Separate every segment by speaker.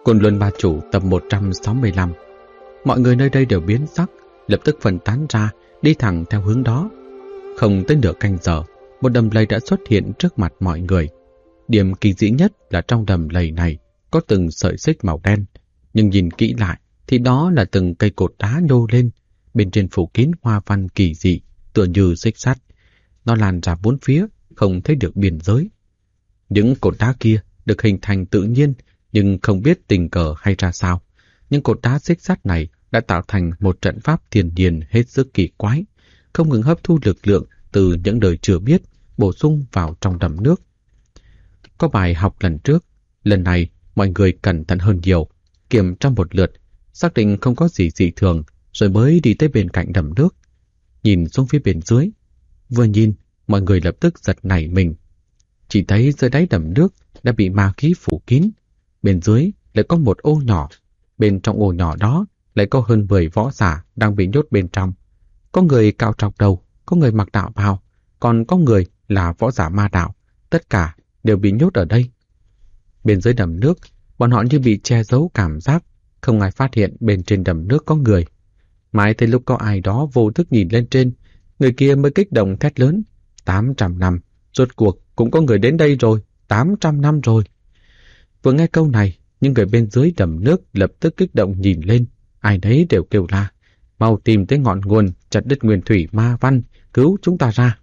Speaker 1: Côn Luân Ba Chủ tập 165. Mọi người nơi đây đều biến sắc, lập tức phân tán ra, đi thẳng theo hướng đó. Không tới nửa canh giờ, một đầm lầy đã xuất hiện trước mặt mọi người. Điểm kỳ dị nhất là trong đầm lầy này có từng sợi xích màu đen, nhưng nhìn kỹ lại thì đó là từng cây cột đá nhô lên, bên trên phủ kín hoa văn kỳ dị, tựa như xích sắt. Nó lan ra bốn phía, không thấy được biên giới. Những cột đá kia được hình thành tự nhiên, nhưng không biết tình cờ hay ra sao. Nhưng cột đá xích sắt này đã tạo thành một trận pháp thiên nhiên hết sức kỳ quái, không ngừng hấp thu lực lượng từ những đời chưa biết, bổ sung vào trong đầm nước. Có bài học lần trước, lần này mọi người cẩn thận hơn nhiều, kiểm tra một lượt, xác định không có gì dị thường, rồi mới đi tới bên cạnh đầm nước. Nhìn xuống phía bên dưới, vừa nhìn, mọi người lập tức giật nảy mình. Chỉ thấy dưới đáy đầm nước đã bị ma khí phủ kín, bên dưới lại có một ô nhỏ, bên trong ô nhỏ đó lại có hơn 10 võ giả đang bị nhốt bên trong. Có người cao trọc đầu, có người mặc đạo bào, còn có người là võ giả ma đạo, tất cả đều bị nhốt ở đây. Bên dưới đầm nước, bọn họ như bị che giấu cảm giác, không ai phát hiện bên trên đầm nước có người. Mãi tới lúc có ai đó vô thức nhìn lên trên, người kia mới kích động thét lớn: 800 năm, rốt cuộc cũng có người đến đây rồi, 800 năm rồi. Vừa nghe câu này, những người bên dưới đầm nước lập tức kích động nhìn lên, ai nấy đều kêu la: mau tìm tới ngọn nguồn, chặt đứt nguyên thủy ma văn, cứu chúng ta ra.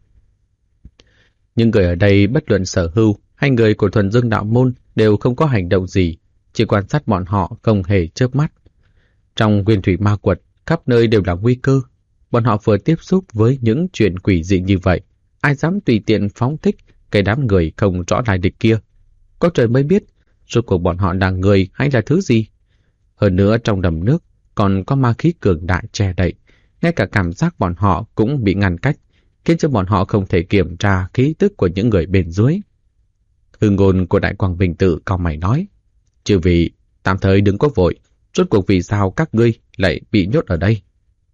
Speaker 1: Những người ở đây bất luận sở hữu hay người của Thuần Dương đạo môn đều không có hành động gì, chỉ quan sát bọn họ không hề chớp mắt. Trong nguyên thủy ma quật, khắp nơi đều là nguy cơ. Bọn họ vừa tiếp xúc với những chuyện quỷ dị như vậy, ai dám tùy tiện phóng thích cái đám người không rõ lai lịch kia. Có trời mới biết rốt cuộc bọn họ là người hay là thứ gì. Hơn nữa trong đầm nước còn có ma khí cường đại che đậy, ngay cả cảm giác bọn họ cũng bị ngăn cách, khiến cho bọn họ không thể kiểm tra khí tức của những người bên dưới. Hương ngôn của Đại Quang Bình Tự cau mày nói: chư vị, tạm thời đừng có vội, rốt cuộc vì sao các ngươi lại bị nhốt ở đây?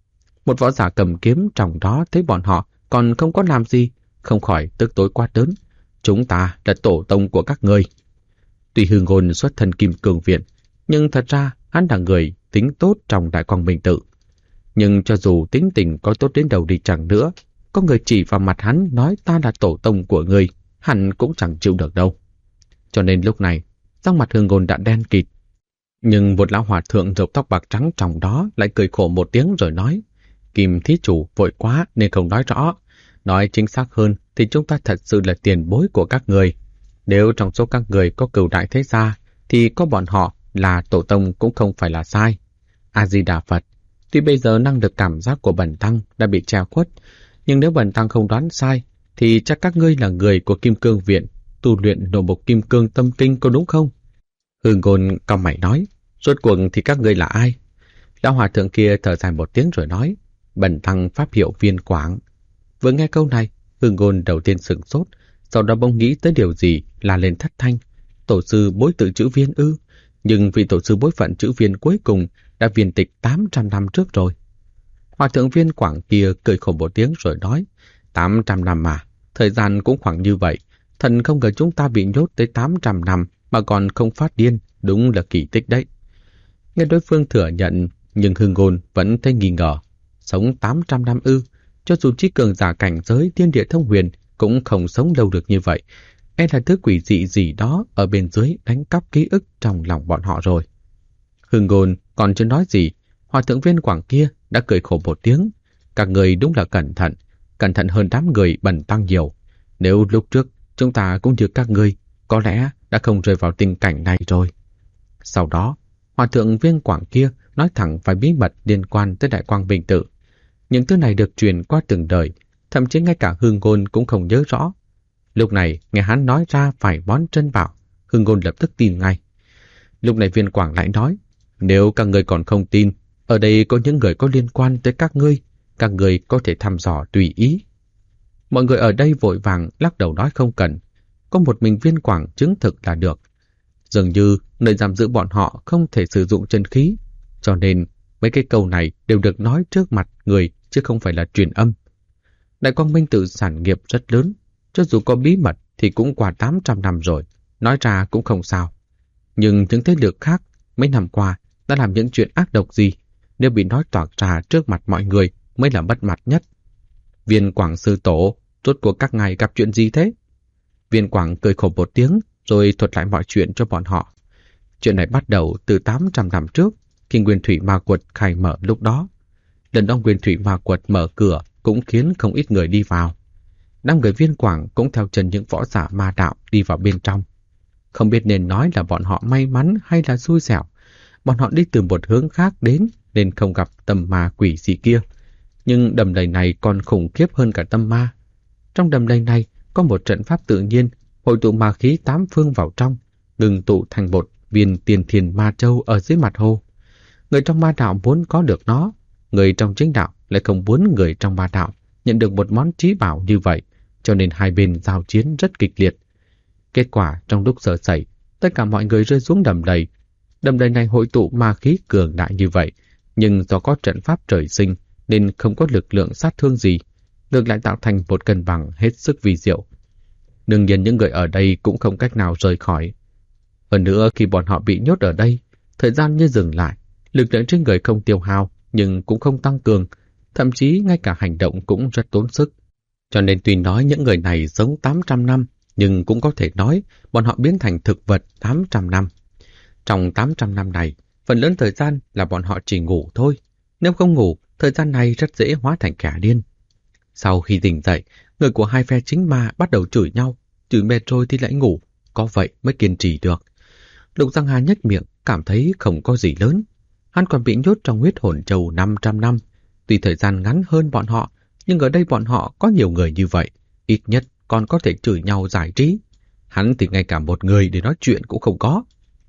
Speaker 1: Một võ giả cầm kiếm trong đó thấy bọn họ còn không có làm gì, không khỏi tức tối quát lớn: chúng ta là tổ tông của các ngươi. Tuy Hương ngôn xuất thân Kim Cương Viện, nhưng thật ra hắn là người tính tốt trong Đại Quang Bình Tự. Nhưng cho dù tính tình có tốt đến đâu đi chăng nữa, có người chỉ vào mặt hắn nói ta là tổ tông của ngươi, hắn cũng chẳng chịu được đâu. Cho nên lúc này, sắc mặt Hương ngôn đã đen kịt. Nhưng một lão hòa thượng râu tóc bạc trắng trong đó lại cười khổ một tiếng rồi nói: Kim thí chủ vội quá nên không nói rõ. Nói chính xác hơn thì chúng ta thật sự là tiền bối của các người. Nếu trong số các người có cửu đại thế gia, thì có bọn họ là tổ tông cũng không phải là sai. A-di-đà Phật, tuy bây giờ năng lực cảm giác của bần tăng đã bị che khuất, nhưng nếu bần tăng không đoán sai, thì chắc các ngươi là người của Kim Cương Viện, tu luyện Nộ Mục Kim Cương Tâm Kinh có đúng không? Hương ngôn cau mày nói: rốt cuộc thì các ngươi là ai? Lão hòa thượng kia thở dài một tiếng rồi nói: bần tăng pháp hiệu Viên Quảng. Vừa nghe câu này, Hương ngôn đầu tiên sửng sốt, sau đó bỗng nghĩ tới điều gì là lên thất thanh: tổ sư bối tự chữ Viên ư? Nhưng vị tổ sư bối phận chữ Viên cuối cùng đã viên tịch 800 năm trước rồi. Hòa thượng Viên Quảng kia cười khổ một tiếng rồi nói: 800 năm mà, thời gian cũng khoảng như vậy. Thần không ngờ chúng ta bị nhốt tới 800 năm mà còn không phát điên, đúng là kỳ tích đấy. Nghe đối phương thừa nhận, nhưng Hương ngôn vẫn thấy nghi ngờ. Sống 800 năm ư? Cho dù trí cường giả cảnh giới thiên địa thông huyền cũng không sống lâu được như vậy. E là thứ quỷ dị gì đó ở bên dưới đánh cắp ký ức trong lòng bọn họ rồi. Hương ngôn còn chưa nói gì, Hòa thượng Viên Quảng kia đã cười khổ một tiếng. Các người đúng là cẩn thận hơn đám người bần tăng nhiều. Nếu lúc trước chúng ta cũng như các ngươi, có lẽ đã không rơi vào tình cảnh này rồi. Sau đó, Hòa thượng Viên Quảng kia nói thẳng vài bí mật liên quan tới Đại Quang Bình Tự. Những thứ này được truyền qua từng đời, thậm chí ngay cả Hương ngôn cũng không nhớ rõ. Lúc này nghe hắn nói ra vài món trân bảo, Hương ngôn lập tức tin ngay. Lúc này Viên Quảng lại nói: nếu các ngươi còn không tin, ở đây có những người có liên quan tới các ngươi có thể thăm dò tùy ý. Mọi người ở đây vội vàng lắc đầu nói không cần, có một mình Viên Quảng chứng thực là được. Dường như nơi giam giữ bọn họ không thể sử dụng chân khí, cho nên mấy cái câu này đều được nói trước mặt người chứ không phải là truyền âm. Đại Quang Minh Tự sản nghiệp rất lớn, cho dù có bí mật thì cũng qua 800 năm rồi, nói ra cũng không sao. Nhưng những thế lực khác mấy năm qua đã làm những chuyện ác độc gì, nếu bị nói toạc ra trước mặt mọi người mới là mất mặt nhất. Viên Quảng sư tổ, rốt cuộc các ngài gặp chuyện gì thế? Viên Quảng cười khổ một tiếng rồi thuật lại mọi chuyện cho bọn họ. Chuyện này bắt đầu từ 800 năm trước, khi Nguyên Thủy Ma Quật khai mở lúc đó. Lần đó Nguyên Thủy Ma Quật mở cửa cũng khiến không ít người đi vào. Đám người Viên Quảng cũng theo chân những võ giả ma đạo đi vào bên trong. Không biết nên nói là bọn họ may mắn hay là xui xẻo. Bọn họ đi từ một hướng khác đến nên không gặp tâm ma quỷ gì kia. Nhưng đầm lầy này còn khủng khiếp hơn cả tâm ma. Trong đầm lầy này có một trận pháp tự nhiên hội tụ ma khí 8 phương vào trong, ngừng tụ thành một viên tiền thiền ma châu ở dưới mặt hồ. Người trong ma đạo muốn có được nó, người trong chính đạo lại không muốn người trong ma đạo nhận được một món trí bảo như vậy, cho nên hai bên giao chiến rất kịch liệt. Kết quả trong lúc sơ sẩy, tất cả mọi người rơi xuống đầm lầy. Đầm lầy này hội tụ ma khí cường đại như vậy, nhưng do có trận pháp trời sinh nên không có lực lượng sát thương gì, ngược lại tạo thành một cân bằng hết sức vi diệu. Đương nhiên những người ở đây cũng không cách nào rời khỏi. Hơn nữa khi bọn họ bị nhốt ở đây, thời gian như dừng lại, lực lượng trên người không tiêu hao nhưng cũng không tăng cường, thậm chí ngay cả hành động cũng rất tốn sức. Cho nên tuy nói những người này sống 800 năm, nhưng cũng có thể nói bọn họ biến thành thực vật 800 năm. Trong 800 năm này, phần lớn thời gian là bọn họ chỉ ngủ thôi. Nếu không ngủ, thời gian này rất dễ hóa thành kẻ điên. Sau khi tỉnh dậy, người của hai phe chính ma bắt đầu chửi nhau, chửi mệt rồi thì lại ngủ, có vậy mới kiên trì được. Lục Giang Hà nhếch miệng, cảm thấy không có gì lớn. Hắn còn bị nhốt trong huyết hồn châu 500 năm. Tuy thời gian ngắn hơn bọn họ, nhưng ở đây bọn họ có nhiều người như vậy, ít nhất còn có thể chửi nhau giải trí. Hắn thì ngay cả một người để nói chuyện cũng không có.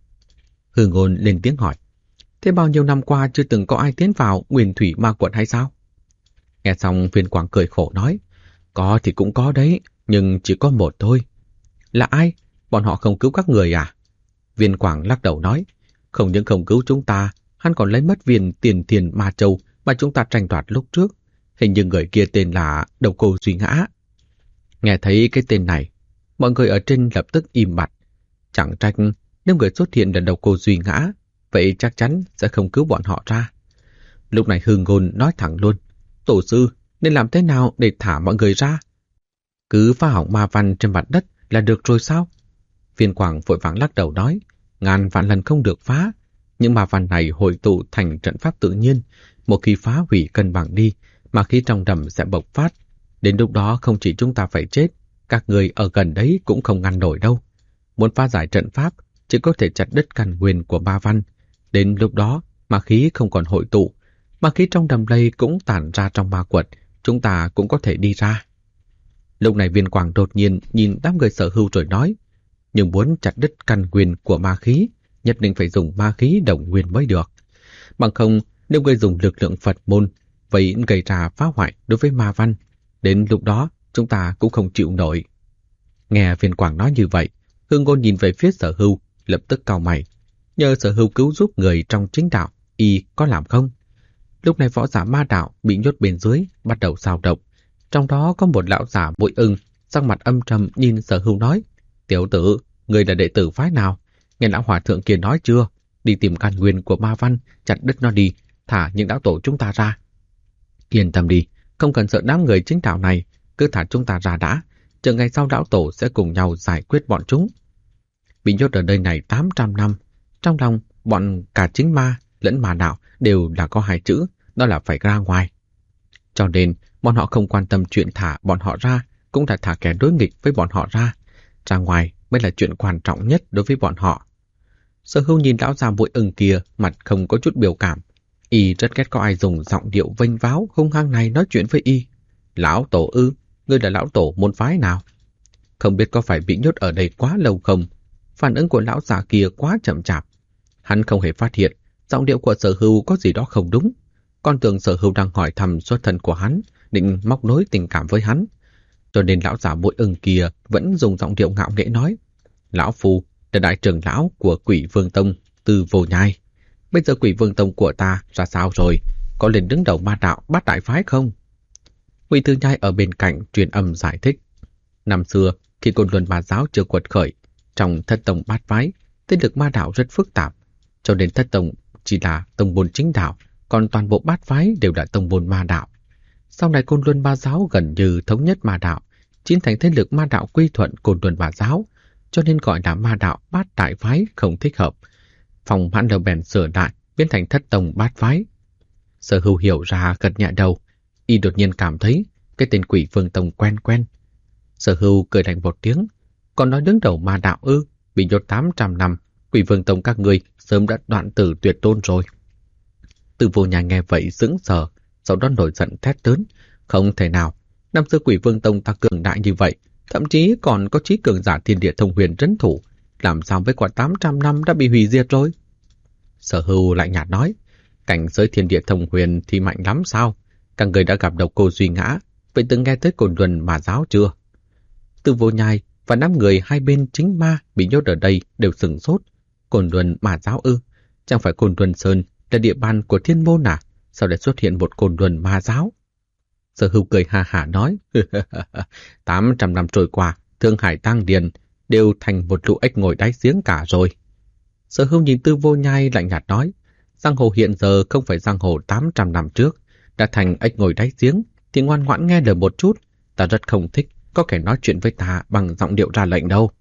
Speaker 1: Hư Ngôn lên tiếng hỏi, thế bao nhiêu năm qua chưa từng có ai tiến vào Nguyên Thủy Ma Quật hay sao? Nghe xong Viên Quảng cười khổ nói, có thì cũng có đấy, nhưng chỉ có một thôi. Là ai? Bọn họ không cứu các người à? Viên Quảng lắc đầu nói, không những không cứu chúng ta, hắn còn lấy mất viên tiền thiền ma châu mà chúng ta tranh đoạt lúc trước. Hình như người kia tên là Độc Cô Duy Ngã. Nghe thấy cái tên này, mọi người ở trên lập tức im bặt. Chẳng trách nếu người xuất hiện là Độc Cô Duy Ngã, vậy chắc chắn sẽ không cứu bọn họ ra. Lúc này Hư Ngôn nói thẳng luôn, tổ sư nên làm thế nào để thả mọi người ra? Cứ phá hỏng ma văn trên mặt đất là được rồi sao? Viên Quảng vội vàng lắc đầu nói, ngàn vạn lần không được phá. Những ma văn này hội tụ thành trận pháp tự nhiên, một khi phá hủy cân bằng đi, mà khí trong đầm sẽ bộc phát. Đến lúc đó không chỉ chúng ta phải chết, các người ở gần đấy cũng không ngăn nổi đâu. Muốn phá giải trận pháp, chỉ có thể chặt đứt căn nguyên của ma văn. Đến lúc đó, ma khí không còn hội tụ, ma khí trong đầm lầy cũng tản ra trong ma quật, chúng ta cũng có thể đi ra. Lúc này Viên Quảng đột nhiên nhìn đám người Sở Hưu rồi nói, nhưng muốn chặt đứt căn nguyên của ma khí, nhất định phải dùng ma khí đồng nguyên mới được. Bằng không, nếu người dùng lực lượng Phật môn, vậy gây ra phá hoại đối với ma văn. Đến lúc đó, chúng ta cũng không chịu nổi. Nghe Viên Quảng nói như vậy, Hư Ngôn nhìn về phía Sở Hưu, lập tức cau mày. Nhờ Sở Hưu cứu giúp người trong chính đạo, y có làm không? Lúc này võ giả ma đạo bị nhốt bên dưới, bắt đầu xao động. Trong đó có một lão giả mũi ưng, sắc mặt âm trầm nhìn Sở Hưu nói, tiểu tử, người là đệ tử phái nào? Nghe lão hòa thượng kia nói chưa? Đi tìm căn nguyên của ma văn, chặt đứt nó đi, thả những lão tổ chúng ta ra. Yên tâm đi, không cần sợ đám người chính đạo này, cứ thả chúng ta ra đã, chờ ngày sau lão tổ sẽ cùng nhau giải quyết bọn chúng. Bị nhốt ở đây này 800 năm, trong lòng bọn cả chính ma lẫn ma đạo đều là có hai chữ, đó là phải ra ngoài. Cho nên, bọn họ không quan tâm chuyện thả bọn họ ra, cũng là thả kẻ đối nghịch với bọn họ ra. Ra ngoài mới là chuyện quan trọng nhất đối với bọn họ. Sở Hưu nhìn lão già mũi ưng kia, mặt không có chút biểu cảm. Y rất ghét có ai dùng giọng điệu vênh váo hung hăng này nói chuyện với y. Lão tổ ư, ngươi là lão tổ môn phái nào? Không biết có phải bị nhốt ở đây quá lâu không? Phản ứng của lão già kia quá chậm chạp. Hắn không hề phát hiện giọng điệu của Sở Hưu có gì đó không đúng. Con tưởng Sở Hưu đang hỏi thăm xuất thân của hắn, định móc nối tình cảm với hắn. Cho nên lão già mũi ưng kia vẫn dùng giọng điệu ngạo nghễ nói, lão phu là đại trưởng lão của Quỷ Vương Tông từ Vô Nhai. Bây giờ Quỷ Vương Tông của ta ra sao rồi? Có lên đứng đầu ma đạo bát đại phái không? Quỷ Thư Nhai ở bên cạnh truyền âm giải thích. Năm xưa, khi Côn Luân Ma giáo chưa quật khởi, trong thất tông bát phái, thế lực ma đạo rất phức tạp. cho nên thất tông chỉ là tông môn chính đạo, còn toàn bộ bát phái đều là tông môn ma đạo. Sau này Côn Luân Ma Giáo gần như thống nhất ma đạo, chính thành thế lực ma đạo quy thuận Côn Luân Ma Giáo, cho nên gọi là ma đạo bát đại phái không thích hợp. Phòng Hãn Lầu bèn sửa lại, biến thành thất tông bát phái. Sở Hưu hiểu ra gật nhẹ đầu, y đột nhiên cảm thấy cái tên Quỷ Vương Tông quen quen. Sở Hưu cười lạnh một tiếng, còn nói đứng đầu ma đạo ư? Bị nhốt 800 năm, Quỷ Vương Tông các người sớm đã đoạn tử tuyệt tôn rồi. Từ Vô Nhai nghe vậy sững sờ, sau đó nổi giận thét lớn, không thể nào, năm xưa Quỷ Vương Tông ta cường đại như vậy, thậm chí còn có chí cường giả thiên địa thông huyền trấn thủ, làm sao với quả 800 năm đã bị hủy diệt rồi? Sở Hưu lại nhạt nói, cảnh giới thiên địa thông huyền thì mạnh lắm sao? Các người đã gặp Độc Cô Duy Ngã, vậy từng nghe tới Côn Luân Ma Giáo chưa? Từ Vô Nhai và 5 người hai bên chính ma bị nhốt ở đây đều sửng sốt. Côn Luân Ma Giáo ư? Chẳng phải Côn Luân Sơn là địa bàn của Thiên Môn à? Sao lại xuất hiện một Côn Luân Ma Giáo? Sở Hưu cười ha hả nói, 800 năm trôi qua, Thương Hải Tăng Điền đều thành một lũ ếch ngồi đáy giếng cả rồi. Sở Hưu nhìn Từ Vô Nhai lạnh nhạt nói, giang hồ hiện giờ không phải giang hồ 800 năm trước, đã thành ếch ngồi đáy giếng thì ngoan ngoãn nghe lời một chút, ta rất không thích có kẻ nói chuyện với ta bằng giọng điệu ra lệnh đâu.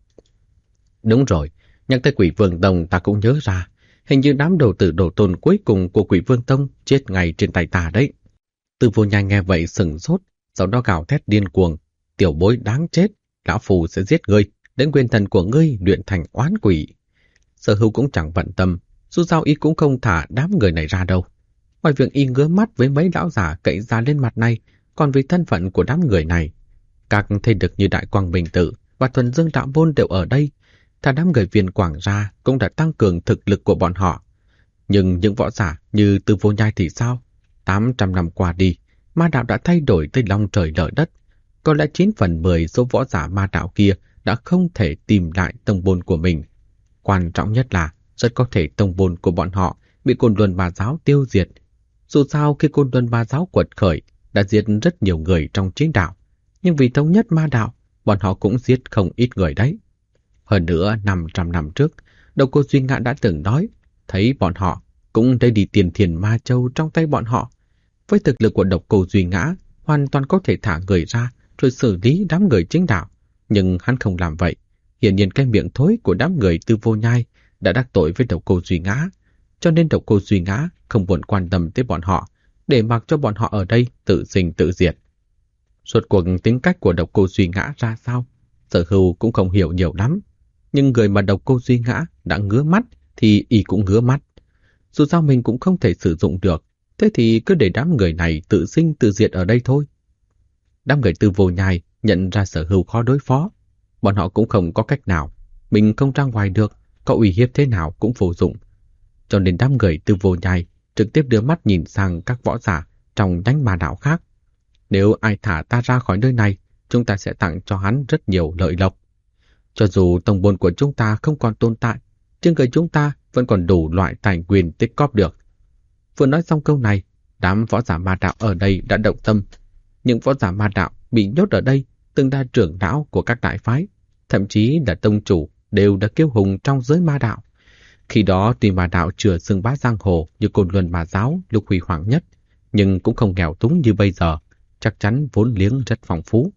Speaker 1: Đúng rồi, nhắc tới Quỷ Vương Tông ta cũng nhớ ra, hình như đám đồ tử đồ tôn cuối cùng của Quỷ Vương Tông chết ngay trên tay ta đấy. Từ Vô Nhai nghe vậy sừng sốt, sau đó gào thét điên cuồng, tiểu bối đáng chết, lão phù sẽ giết ngươi, đến nguyên thần của ngươi luyện thành oán quỷ. Sở Hưu cũng chẳng bận tâm, dù sao y cũng không thả đám người này ra đâu. Ngoài việc y ngứa mắt với mấy lão giả cậy ra lên mặt này, còn vì thân phận của đám người này, các thế lực như Đại Quang Bình Tự và Thuần Dương Đạo Môn đều ở đây, thả đám người Viên Quảng ra cũng đã tăng cường thực lực của bọn họ. Nhưng những võ giả như Từ Vô Nhai thì sao? 800 năm qua đi, ma đạo đã thay đổi tới long trời lở đất. Có lẽ 9 phần 10 số võ giả ma đạo kia đã không thể tìm lại tông môn của mình. Quan trọng nhất là rất có thể tông môn của bọn họ bị Côn Luân Ma Giáo tiêu diệt. Dù sao khi Côn Luân Ma Giáo quật khởi đã giết rất nhiều người trong chiến đạo, nhưng vì thống nhất ma đạo, bọn họ cũng giết không ít người đấy. Hơn nữa, 500 năm trước, Độc Cô Duy Ngã đã từng nói, thấy bọn họ cũng lấy đi tiền thiền ma châu trong tay bọn họ. Với thực lực của Độc Cô Duy Ngã, hoàn toàn có thể thả người ra rồi xử lý đám người chính đạo. Nhưng hắn không làm vậy. Hiển nhiên cái miệng thối của đám người Từ Vô Nhai đã đắc tội với Độc Cô Duy Ngã, cho nên Độc Cô Duy Ngã không buồn quan tâm tới bọn họ, để mặc cho bọn họ ở đây tự sinh tự diệt. Suốt cuộc tính cách của Độc Cô Duy Ngã ra sao, Sở Hưu cũng không hiểu nhiều lắm. Nhưng người mà Độc Cô Duy Ngã đã ngứa mắt thì y cũng ngứa mắt. Dù sao mình cũng không thể sử dụng được, thế thì cứ để đám người này tự sinh tự diệt ở đây thôi. Đám người Từ Vô Nhai nhận ra Sở Hưu khó đối phó. Bọn họ cũng không có cách nào. Mình không ra ngoài được, có uy hiếp thế nào cũng vô dụng. Cho nên đám người Từ Vô Nhai trực tiếp đưa mắt nhìn sang các võ giả trong nhánh ma đạo khác. Nếu ai thả ta ra khỏi nơi này, chúng ta sẽ tặng cho hắn rất nhiều lợi lộc. Cho dù tông môn của chúng ta không còn tồn tại, trên người chúng ta vẫn còn đủ loại tài nguyên tích cóp được. Vừa nói xong câu này, đám võ giả ma đạo ở đây đã động tâm. Những võ giả ma đạo bị nhốt ở đây từng là trưởng lão của các đại phái, thậm chí là tông chủ đều đã kiêu hùng trong giới ma đạo. Khi đó tuy ma đạo chưa xưng bá giang hồ như Côn Luân Ma Giáo lúc huy hoàng nhất, nhưng cũng không nghèo túng như bây giờ, chắc chắn vốn liếng rất phong phú.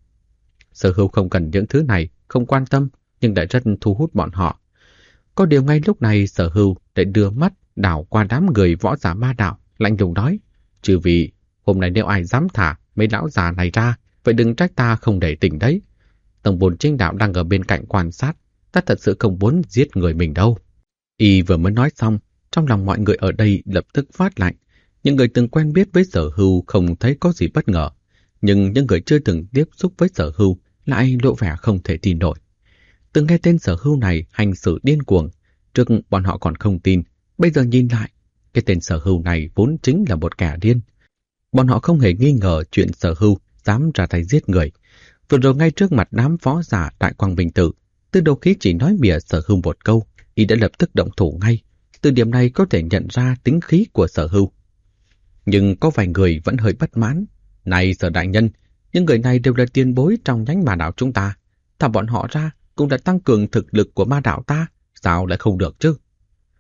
Speaker 1: Sở Hưu không cần những thứ này, không quan tâm, nhưng đã rất thu hút bọn họ. Có điều ngay lúc này Sở Hưu lại đưa mắt đảo qua đám người võ giả ma đạo, lạnh lùng nói, trừ vì hôm nay nếu ai dám thả mấy lão già này ra, vậy đừng trách ta không để tình đấy. Tổng bồn chính đạo đang ở bên cạnh quan sát, ta thật sự không muốn giết người mình đâu. Y vừa mới nói xong, trong lòng mọi người ở đây lập tức phát lạnh. Những người từng quen biết với Sở Hưu không thấy có gì bất ngờ, nhưng những người chưa từng tiếp xúc với Sở Hưu lại lộ vẻ không thể tin nổi. Từng nghe tên Sở Hưu này hành xử điên cuồng, trước bọn họ còn không tin, bây giờ nhìn lại, cái tên Sở Hưu này vốn chính là một kẻ điên. Bọn họ không hề nghi ngờ chuyện Sở Hưu dám ra tay giết người. Vừa rồi ngay trước mặt đám võ giả Đại Quang Bình Tự, Tư Đồ Khí chỉ nói bịa Sở Hưu một câu, y đã lập tức động thủ ngay. Từ điểm này có thể nhận ra tính khí của Sở Hưu. Nhưng có vài người vẫn hơi bất mãn. Này Sở đại nhân, những người này đều là tiền bối trong nhánh ma đạo chúng ta. Thả bọn họ ra cũng đã tăng cường thực lực của ma đạo ta, sao lại không được chứ?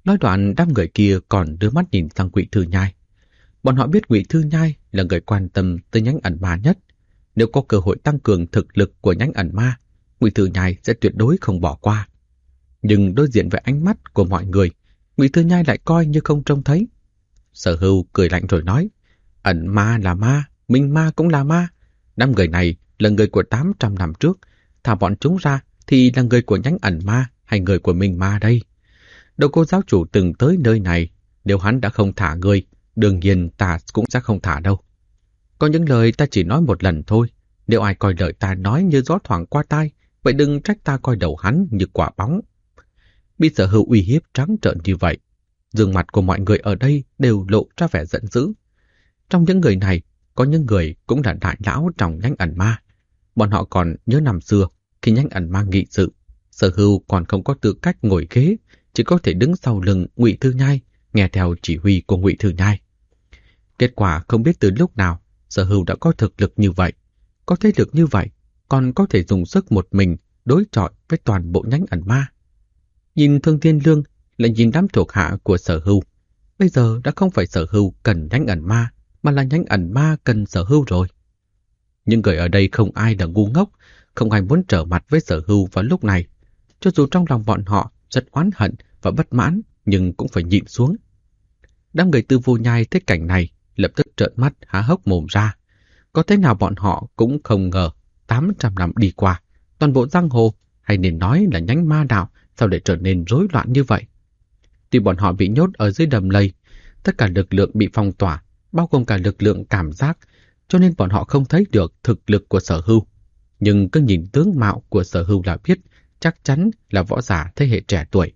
Speaker 1: Nói đoạn, đám người kia còn đưa mắt nhìn sang Ngụy Thư Nhai. Bọn họ biết Ngụy Thư Nhai là người quan tâm tới nhánh ẩn ma nhất. Nếu có cơ hội tăng cường thực lực của nhánh ẩn ma, Ngụy Thư Nhai sẽ tuyệt đối không bỏ qua. Nhưng đối diện với ánh mắt của mọi người, Ngụy Thư Nhai lại coi như không trông thấy. Sở Hưu cười lạnh rồi nói, ẩn ma là ma, minh ma cũng là ma. Đám người này là người của 800 năm trước, thả bọn chúng ra thì là người của nhánh ẩn ma hay người của minh ma đây? Đâu cô giáo chủ từng tới nơi này, nếu hắn đã không thả người, đương nhiên ta cũng sẽ không thả đâu. Có những lời ta chỉ nói một lần thôi, nếu ai coi lời ta nói như gió thoảng qua tai, vậy đừng trách ta coi đầu hắn như quả bóng. Bị Sở Hưu uy hiếp trắng trợn như vậy, gương mặt của mọi người ở đây đều lộ ra vẻ giận dữ. Trong những người này, có những người cũng là đại lão trong nhánh ẩn ma. Bọn họ còn nhớ năm xưa, khi nhánh ẩn ma nghị sự, Sở Hưu còn không có tư cách ngồi ghế, chỉ có thể đứng sau lưng Ngụy Thư Nhai, nghe theo chỉ huy của Ngụy Thư Nhai. Kết quả không biết từ lúc nào, Sở Hưu đã có thực lực như vậy, có thế lực như vậy, còn có thể dùng sức một mình đối chọi với toàn bộ nhánh ẩn ma. Nhìn Thương Thiên Lương, lại nhìn đám thuộc hạ của Sở Hưu. Bây giờ đã không phải Sở Hưu cần nhánh ẩn ma, mà là nhánh ẩn ma cần Sở Hưu rồi. Nhưng người ở đây không ai là ngu ngốc, không ai muốn trở mặt với Sở Hưu vào lúc này. Cho dù trong lòng bọn họ rất oán hận và bất mãn, nhưng cũng phải nhịn xuống. Đám người Tư Vô Nhai thấy cảnh này, lập tức trợn mắt há hốc mồm ra. Có thế nào bọn họ cũng không ngờ 800 năm đi qua, toàn bộ giang hồ, hay nên nói là nhánh ma đạo, sao để trở nên rối loạn như vậy. Tuy bọn họ bị nhốt ở dưới đầm lầy, tất cả lực lượng bị phong tỏa, bao gồm cả lực lượng cảm giác, cho nên bọn họ không thấy được thực lực của Sở Hưu. Nhưng cứ nhìn tướng mạo của Sở Hưu là biết, chắc chắn là võ giả thế hệ trẻ tuổi.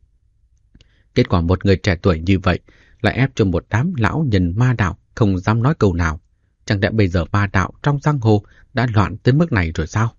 Speaker 1: Kết quả một người trẻ tuổi như vậy lại ép cho một đám lão nhân ma đạo không dám nói câu nào. Chẳng lẽ bây giờ ma đạo trong giang hồ đã loạn tới mức này rồi sao?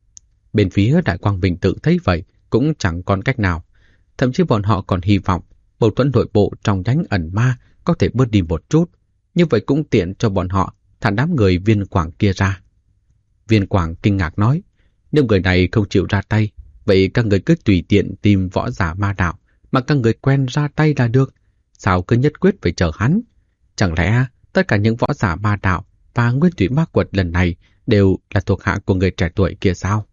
Speaker 1: Bên phía Đại Quang Bình Tự thấy vậy cũng chẳng còn cách nào. Thậm chí bọn họ còn hy vọng mâu thuẫn nội bộ trong nhánh ẩn ma có thể bớt đi một chút. Như vậy cũng tiện cho bọn họ thả đám người Viên Quảng kia ra. Viên Quảng kinh ngạc nói, nếu người này không chịu ra tay, vậy các người cứ tùy tiện tìm võ giả ma đạo mà các người quen ra tay là được. Sao cứ nhất quyết phải chờ hắn? Chẳng lẽ tất cả những võ giả ma đạo và nguyên thủy ma quật lần này đều là thuộc hạ của người trẻ tuổi kia sao?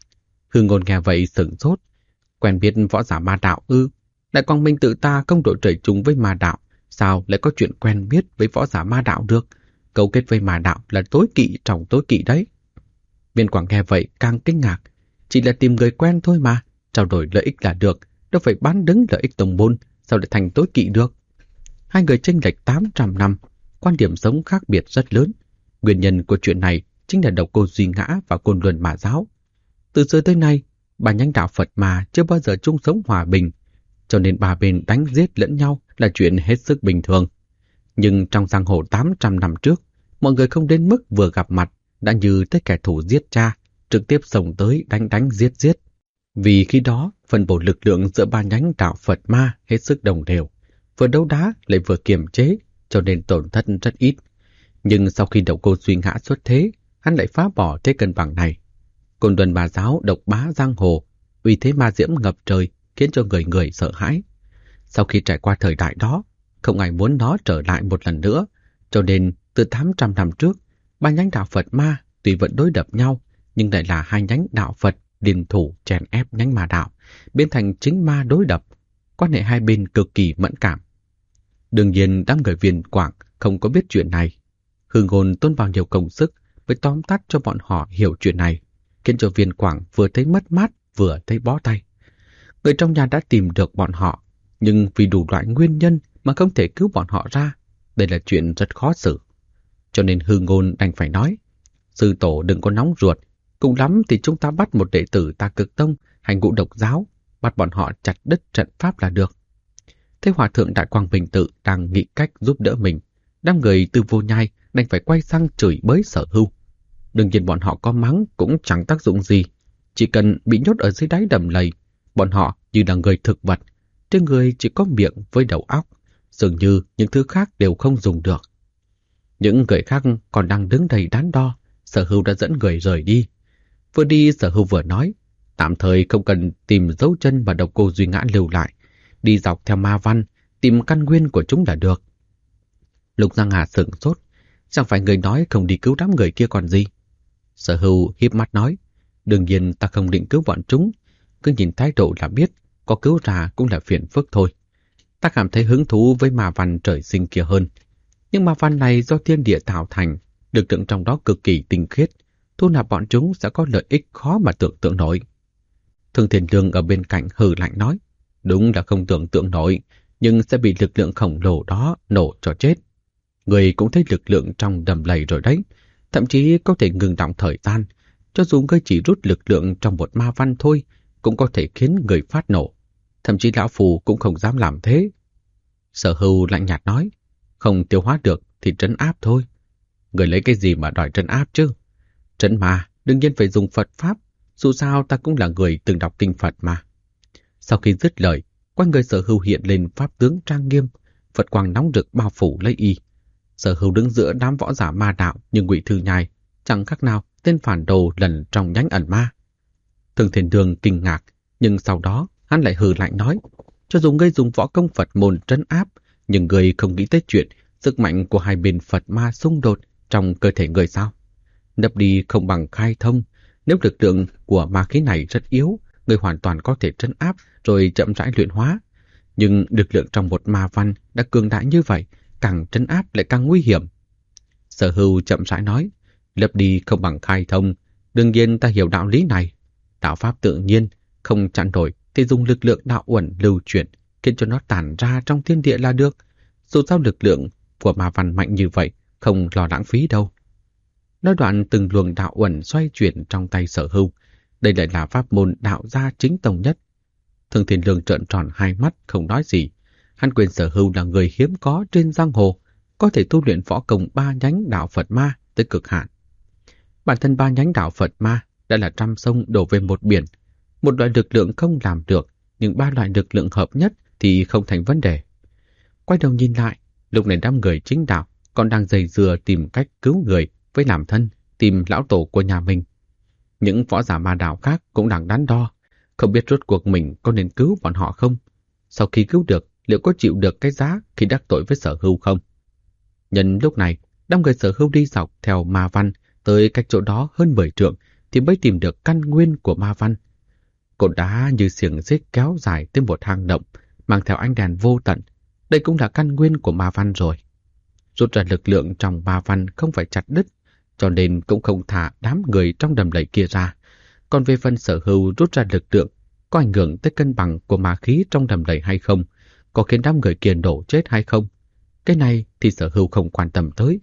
Speaker 1: Hư Ngôn nghe vậy sửng sốt. Quen biết võ giả ma đạo ư? Đại Quang Minh Tự ta không đội trời chung với ma đạo, sao lại có chuyện quen biết với võ giả ma đạo được? Cấu kết với ma đạo là tối kỵ trong tối kỵ đấy. Viên Quảng nghe vậy càng kinh ngạc. Chỉ là tìm người quen thôi mà, trao đổi lợi ích là được, đâu phải bán đứng lợi ích tông môn, sao lại thành tối kỵ được? Hai người chênh lệch 800 năm, quan điểm sống khác biệt rất lớn. Nguyên nhân của chuyện này chính là Độc Cô Duy Ngã và Côn Luân Ma Giáo. Từ xưa tới nay, ba nhánh đạo Phật Ma chưa bao giờ chung sống hòa bình, cho nên ba bên đánh giết lẫn nhau là chuyện hết sức bình thường. Nhưng trong giang hồ 800 năm trước, mọi người không đến mức vừa gặp mặt đã như tới kẻ thù giết cha, trực tiếp xông tới đánh giết. Vì khi đó, phân bổ lực lượng giữa ba nhánh đạo Phật Ma hết sức đồng đều, vừa đấu đá lại vừa kiềm chế, cho nên tổn thất rất ít. Nhưng sau khi Độc Cô Duy Ngã xuất thế, hắn lại phá bỏ thế cân bằng này. Côn Luân Ma Giáo độc bá giang hồ, uy thế ma diễm ngập trời, khiến cho người người sợ hãi. Sau khi trải qua thời đại đó, không ai muốn nó trở lại một lần nữa, cho nên từ 800 năm trước, ba nhánh đạo Phật Ma tuy vẫn đối đập nhau, nhưng lại là hai nhánh đạo Phật liên thủ chèn ép nhánh ma đạo, biến thành chính ma đối đập. Quan hệ hai bên cực kỳ mẫn cảm. Đương nhiên đám người Viên Quảng không có biết chuyện này. Hư Ngôn tốn bao nhiêu công sức mới tóm tắt cho bọn họ hiểu chuyện này, khiến cho Viên Quảng vừa thấy mất mát vừa thấy bó tay. Người trong nhà đã tìm được bọn họ, nhưng vì đủ loại nguyên nhân mà không thể cứu bọn họ ra. Đây là chuyện rất khó xử. Cho nên Hư Ngôn đành phải nói, sư tổ đừng có nóng ruột, cùng lắm thì chúng ta bắt một đệ tử Ta Cực Tông hay Ngũ Độc Giáo, bắt bọn họ chặt đứt trận pháp là được. Thế Hòa thượng Đại Quang Bình Tự đang nghĩ cách giúp đỡ mình, đám người Tư Vô Nhai đành phải quay sang chửi bới Sở Hưu. Đương nhiên bọn họ có mắng cũng chẳng tác dụng gì, chỉ cần bị nhốt ở dưới đáy đầm lầy, bọn họ như là người thực vật, trên người chỉ có miệng với đầu óc, dường như những thứ khác đều không dùng được. Những người khác còn đang đứng đầy đắn đo, Sở Hưu đã dẫn người rời đi. Vừa đi Sở Hưu vừa nói, tạm thời không cần tìm dấu chân mà Độc Cô Duy Ngã lưu lại, đi dọc theo ma văn, tìm căn nguyên của chúng là được. Lục Giang Hà sửng sốt, chẳng phải người nói không đi cứu đám người kia còn gì. Sở Hưu híp mắt nói, đương nhiên ta không định cứu bọn chúng, cứ nhìn thái độ là biết, có cứu ra cũng là phiền phức thôi. Ta cảm thấy hứng thú với ma văn trời sinh kia hơn. Nhưng ma văn này do thiên địa tạo thành, lực lượng trong đó cực kỳ tinh khiết, thu nạp bọn chúng sẽ có lợi ích khó mà tưởng tượng nổi. Thương Thiên Lương ở bên cạnh hừ lạnh nói, đúng là không tưởng tượng nổi, nhưng sẽ bị lực lượng khổng lồ đó nổ cho chết. Người cũng thấy lực lượng trong đầm lầy rồi đấy, thậm chí có thể ngừng đọng thời gian, cho dù ngươi chỉ rút lực lượng trong một ma văn thôi, cũng có thể khiến người phát nổ. Thậm chí lão phù cũng không dám làm thế. Sở Hưu lạnh nhạt nói, không tiêu hóa được thì trấn áp thôi. Người lấy cái gì mà đòi trấn áp chứ? Trấn ma đương nhiên phải dùng Phật Pháp, dù sao ta cũng là người từng đọc kinh Phật mà. Sau khi dứt lời, quanh người Sở Hưu hiện lên pháp tướng trang nghiêm, Phật quang nóng rực bao phủ lấy y. Sở Hưu đứng giữa đám võ giả ma đạo như Ngụy Thư Nhai, chẳng khác nào tên phản đồ lần trong nhánh ẩn ma. Thương Thiên Lương kinh ngạc, nhưng sau đó hắn lại hừ lạnh nói, cho dù ngươi dùng võ công Phật môn trấn áp, nhưng ngươi không nghĩ tới chuyện sức mạnh của hai bên Phật ma xung đột trong cơ thể người sao? Nấp đi không bằng khai thông, nếu lực lượng của ma khí này rất yếu, ngươi hoàn toàn có thể trấn áp rồi chậm rãi luyện hóa. Nhưng lực lượng trong một ma văn đã cường đại như vậy, càng trấn áp lại càng nguy hiểm. Sở Hưu chậm rãi nói, lấp đi không bằng khai thông, đương nhiên ta hiểu đạo lý này. Đạo pháp tự nhiên, không chặn nổi thì dùng lực lượng đạo uẩn lưu chuyển, khiến cho nó tản ra trong thiên địa là được. Dù sao lực lượng của ma văn mạnh như vậy, không lo lãng phí đâu. Nói đoạn từng luồng đạo uẩn xoay chuyển trong tay Sở Hưu. Đây lại là pháp môn đạo gia chính tông nhất. Thương Thiên Lương trợn tròn hai mắt không nói gì. Hắn quên Sở Hưu là người hiếm có trên giang hồ, có thể tu luyện võ công ba nhánh đạo Phật ma tới cực hạn. Bản thân ba nhánh đạo Phật ma đã là trăm sông đổ về một biển. Một loại lực lượng không làm được, nhưng ba loại lực lượng hợp nhất thì không thành vấn đề. Quay đầu nhìn lại, lúc này đám người chính đạo còn đang dày dừa tìm cách cứu người với làm thân, tìm lão tổ của nhà mình. Những võ giả ma đạo khác cũng đang đắn đo, không biết rốt cuộc mình có nên cứu bọn họ không. Sau khi cứu được, liệu có chịu được cái giá khi đắc tội với Sở Hưu không? Nhân lúc này, đám người Sở Hưu đi dọc theo ma văn tới cách chỗ đó hơn 10 trượng thì mới tìm được căn nguyên của ma văn. Cột đá như xiềng xích kéo dài tới một hang động, mang theo ánh đèn vô tận. Đây cũng là căn nguyên của ma văn rồi. Rút ra lực lượng trong ma văn không phải chặt đứt, cho nên cũng không thả đám người trong đầm lầy kia ra. Còn về phần Sở Hưu rút ra lực lượng, có ảnh hưởng tới cân bằng của ma khí trong đầm lầy hay không, có khiến đám người kia nổ chết hay không, cái này thì Sở Hưu không quan tâm tới.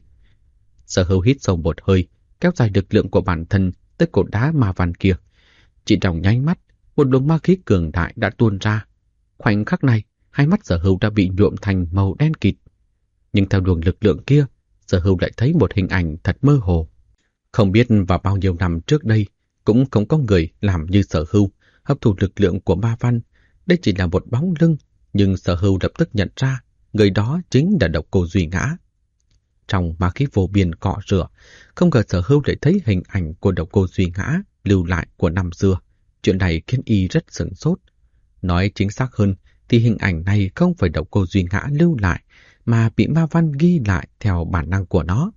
Speaker 1: Sở Hưu hít sâu một hơi, kéo dài lực lượng của bản thân tới cột đá ma văn kia. Chỉ trong nháy mắt, một luồng ma khí cường đại đã tuôn ra. Khoảnh khắc này, hai mắt Sở Hưu đã bị nhuộm thành màu đen kịt. Nhưng theo luồng lực lượng kia, Sở Hưu lại thấy một hình ảnh thật mơ hồ. Không biết vào bao nhiêu năm trước đây, cũng không có người làm như Sở Hưu, hấp thụ lực lượng của ma văn. Đây chỉ là một bóng lưng, nhưng Sở Hưu lập tức nhận ra, người đó chính là Độc Cô Duy Ngã. Trong ma khí vô biên cọ rửa, không ngờ Sở Hưu lại thấy hình ảnh của Độc Cô Duy Ngã lưu lại của năm xưa. Chuyện này khiến y rất sửng sốt. Nói chính xác hơn thì hình ảnh này không phải Độc Cô Duy Ngã lưu lại, mà bị ma văn ghi lại theo bản năng của nó.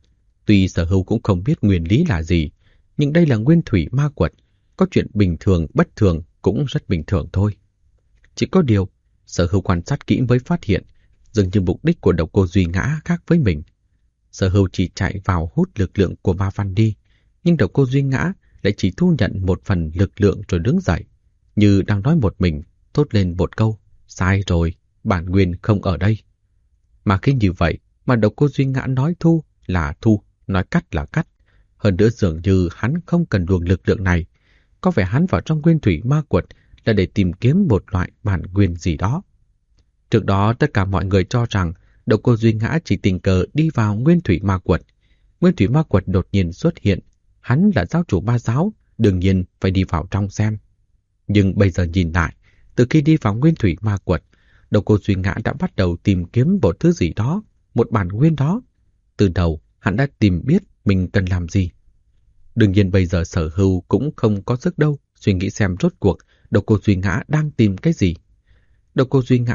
Speaker 1: Tuy Sở Hưu cũng không biết nguyên lý là gì, nhưng đây là nguyên thủy ma quật, có chuyện bình thường bất thường cũng rất bình thường thôi. Chỉ có điều, Sở Hưu quan sát kỹ mới phát hiện, dường như mục đích của Độc Cô Duy Ngã khác với mình. Sở Hưu chỉ chạy vào hút lực lượng của ma văn đi, nhưng Độc Cô Duy Ngã lại chỉ thu nhận một phần lực lượng rồi đứng dậy, như đang nói một mình, thốt lên một câu, sai rồi, bản nguyên không ở đây. Mà khi như vậy mà Độc Cô Duy Ngã nói thu là thu, nói cắt là cắt. Hơn nữa dường như hắn không cần luồng lực lượng này, có vẻ hắn vào trong nguyên thủy ma quật là để tìm kiếm một loại bản nguyên gì đó. Trước đó tất cả mọi người cho rằng Độc Cô Duy Ngã chỉ tình cờ đi vào nguyên thủy ma quật. Nguyên thủy ma quật đột nhiên xuất hiện, hắn là giáo chủ ma giáo, đương nhiên phải đi vào trong xem. Nhưng bây giờ nhìn lại, từ khi đi vào nguyên thủy ma quật, Độc Cô Duy Ngã đã bắt đầu tìm kiếm một thứ gì đó, một bản nguyên đó. Từ đầu, hắn đã tìm biết mình cần làm gì. Đương nhiên bây giờ Sở Hưu cũng không có sức đâu suy nghĩ xem rốt cuộc Độc Cô Duy Ngã đang tìm cái gì. Độc Cô Duy Ngã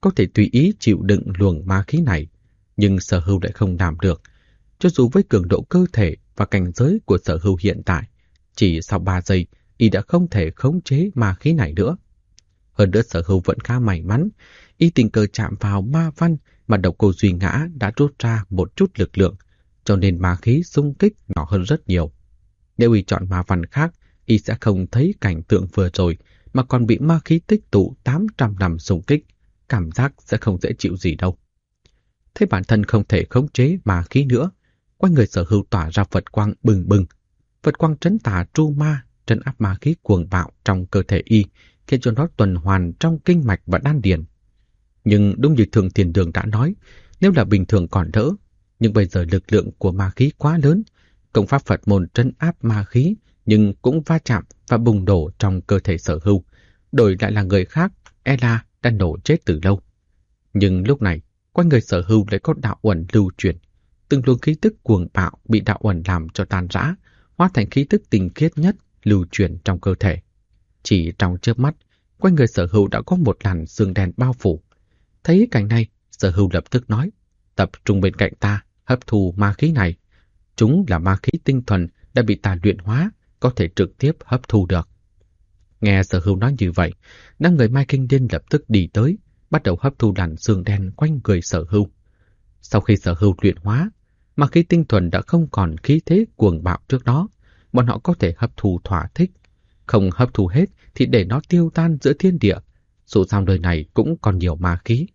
Speaker 1: có thể tùy ý chịu đựng luồng ma khí này, nhưng Sở Hưu lại không làm được. Cho dù với cường độ cơ thể và cảnh giới của Sở Hưu hiện tại, chỉ sau 3 giây, y đã không thể khống chế ma khí này nữa. Hơn nữa Sở Hưu vẫn khá may mắn, y tình cờ chạm vào ma văn mà độc cô Duy Ngã đã rút ra một chút lực lượng, cho nên ma khí xung kích nhỏ hơn rất nhiều. Nếu y chọn ma văn khác, y sẽ không thấy cảnh tượng vừa rồi, mà còn bị ma khí tích tụ 800 năm xung kích, cảm giác sẽ không dễ chịu gì đâu. Thấy bản thân không thể khống chế ma khí nữa, quanh người Sở Hưu tỏa ra Phật quang bừng bừng. Phật quang trấn tà tru ma, trấn áp ma khí cuồng bạo trong cơ thể y, khiến cho nó tuần hoàn trong kinh mạch và đan điền. Nhưng đúng như Thường Thiên Đường đã nói, nếu là bình thường còn đỡ, nhưng bây giờ lực lượng của ma khí quá lớn, công pháp Phật môn trấn áp ma khí nhưng cũng va chạm và bùng nổ trong cơ thể Sở Hưu. Đổi lại là người khác, e là đã nổ chết từ lâu. Nhưng lúc này, quanh người Sở Hưu lại có đạo uẩn lưu chuyển. Từng luồng khí tức cuồng bạo bị đạo uẩn làm cho tan rã, hóa thành khí tức tinh khiết nhất lưu chuyển trong cơ thể. Chỉ trong chớp mắt, quanh người Sở Hưu đã có một làn sương đen bao phủ. Thấy cảnh này, Sở Hưu lập tức nói, tập trung bên cạnh ta, hấp thu ma khí này. Chúng là ma khí tinh thuần đã bị ta luyện hóa, có thể trực tiếp hấp thu được. Nghe Sở Hưu nói như vậy, đám người Mai Kinh Điên lập tức đi tới, bắt đầu hấp thu làn sương đen quanh người Sở Hưu. Sau khi Sở Hưu luyện hóa, ma khí tinh thuần đã không còn khí thế cuồng bạo trước đó, bọn họ có thể hấp thu thỏa thích. Không hấp thu hết thì để nó tiêu tan giữa thiên địa, dù sao nơi này cũng còn nhiều ma khí.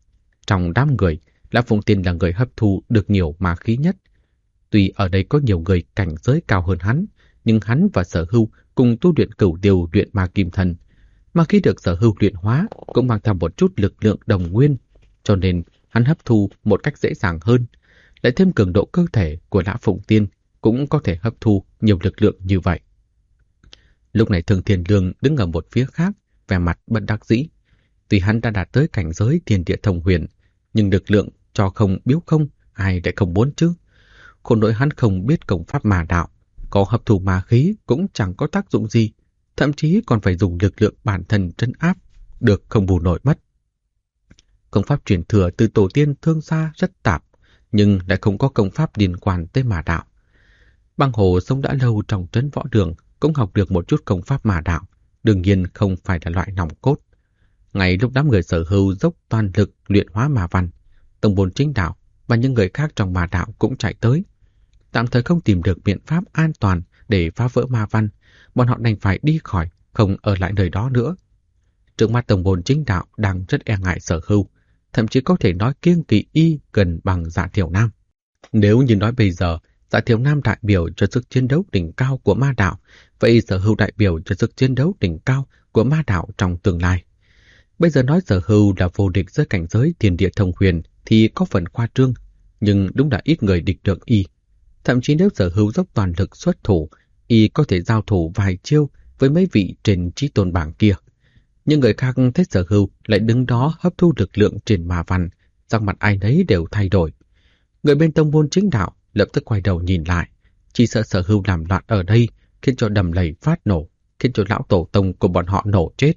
Speaker 1: Trong đám người, Lã Phụng Tiên là người hấp thu được nhiều ma khí nhất. Tuy ở đây có nhiều người cảnh giới cao hơn hắn, nhưng hắn và Sở Hưu cùng tu luyện Cửu Điều luyện ma kim thân. Ma khí được Sở Hưu luyện hóa cũng mang theo một chút lực lượng đồng nguyên, cho nên hắn hấp thu một cách dễ dàng hơn. Lại thêm cường độ cơ thể của Lã Phụng Tiên cũng có thể hấp thu nhiều lực lượng như vậy. Lúc này Thường Thiên Lương đứng ở một phía khác, vẻ mặt bất đắc dĩ. Tuy hắn đã đạt tới cảnh giới thiên địa thông huyền, nhưng lực lượng cho không biếu không, ai lại không muốn chứ. Khổ nỗi hắn không biết công pháp ma đạo, có hấp thụ ma khí cũng chẳng có tác dụng gì, thậm chí còn phải dùng lực lượng bản thân trấn áp, được không bù nổi mất. Công pháp truyền thừa từ tổ tiên Thương Gia rất tạp, nhưng lại không có công pháp liên quan tới ma đạo. Băng Hồ sống đã lâu trong trấn Võ Đường, cũng học được một chút công pháp ma đạo, đương nhiên không phải là loại nòng cốt. Ngay lúc đám người Sở Hưu dốc toàn lực luyện hóa ma văn, Tông Môn Chính Đạo và những người khác trong ma đạo cũng chạy tới. Tạm thời không tìm được biện pháp an toàn để phá vỡ ma văn, bọn họ đành phải đi khỏi, không ở lại nơi đó nữa. Trước mắt Tông Môn Chính Đạo đang rất e ngại Sở Hưu, thậm chí có thể nói kiêng kỵ y gần bằng Dạ Thiểu Nam. Nếu như nói bây giờ, Dạ Thiểu Nam đại biểu cho sức chiến đấu đỉnh cao của ma đạo, vậy Sở Hưu đại biểu cho sức chiến đấu đỉnh cao của ma đạo trong tương lai. Bây giờ nói Sở Hưu là vô địch giữa cảnh giới thiên địa thông huyền thì có phần khoa trương, nhưng đúng là ít người địch được y. Thậm chí nếu Sở Hưu dốc toàn lực xuất thủ, y có thể giao thủ vài chiêu với mấy vị trên chí tôn bảng kia. Nhưng người khác thấy Sở Hưu lại đứng đó hấp thu lực lượng trên ma văn, sắc mặt ai nấy đều thay đổi. Người bên Tông Môn Chính Đạo lập tức quay đầu nhìn lại, chỉ sợ Sở Hưu làm loạn ở đây, khiến cho Đầm Lầy phát nổ, khiến cho lão tổ tông của bọn họ nổ chết.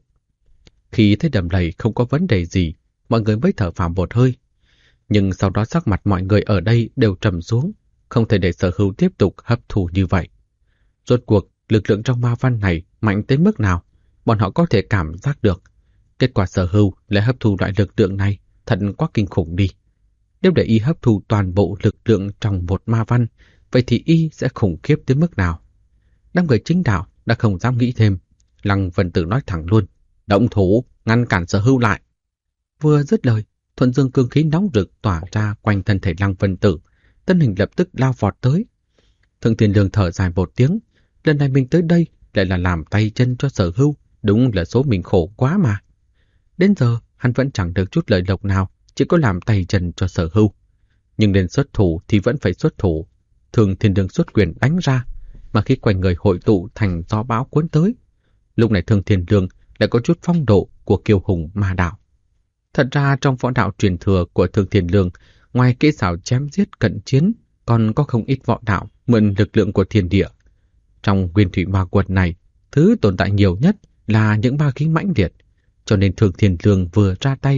Speaker 1: Khi thấy Đầm Lầy không có vấn đề gì, mọi người mới thở phào một hơi. Nhưng sau đó sắc mặt mọi người ở đây đều trầm xuống, không thể để Sở Hưu tiếp tục hấp thu như vậy. Rốt cuộc, lực lượng trong ma văn này mạnh tới mức nào, bọn họ có thể cảm giác được. Kết quả Sở Hưu lại hấp thu loại lực lượng này, thật quá kinh khủng đi. Nếu để y hấp thu toàn bộ lực lượng trong một ma văn, vậy thì y sẽ khủng khiếp tới mức nào? Đám người Chính Đạo đã không dám nghĩ thêm. Lăng Vân Tử nói thẳng luôn, động thủ, ngăn cản Sở Hưu lại. Vừa dứt lời, thuần dương cương khí nóng rực tỏa ra quanh thân thể Lăng Vân Tử, thân hình lập tức lao vọt tới. Thường Thiên Lương thở dài một tiếng, lần này mình tới đây lại là làm tay chân cho Sở Hưu, đúng là số mình khổ quá mà. Đến giờ hắn vẫn chẳng được chút lợi lộc nào, chỉ có làm tay chân cho Sở Hưu. Nhưng đến xuất thủ thì vẫn phải xuất thủ. Thường Thiên Lương xuất quyền đánh ra, mà khi quanh người hội tụ thành gió bão cuốn tới. Lúc này Thường Thiên Lương lại có chút phong độ của kiêu hùng ma đạo. Thật ra trong võ đạo truyền thừa của Thường Thiên Lương, ngoài kỹ xảo chém giết cận chiến, còn có không ít võ đạo mượn lực lượng của thiên địa. Trong Nguyên Thủy Ma Quật này, thứ tồn tại nhiều nhất là những ma khí mãnh liệt, cho nên Thường Thiên Lương vừa ra tay cũng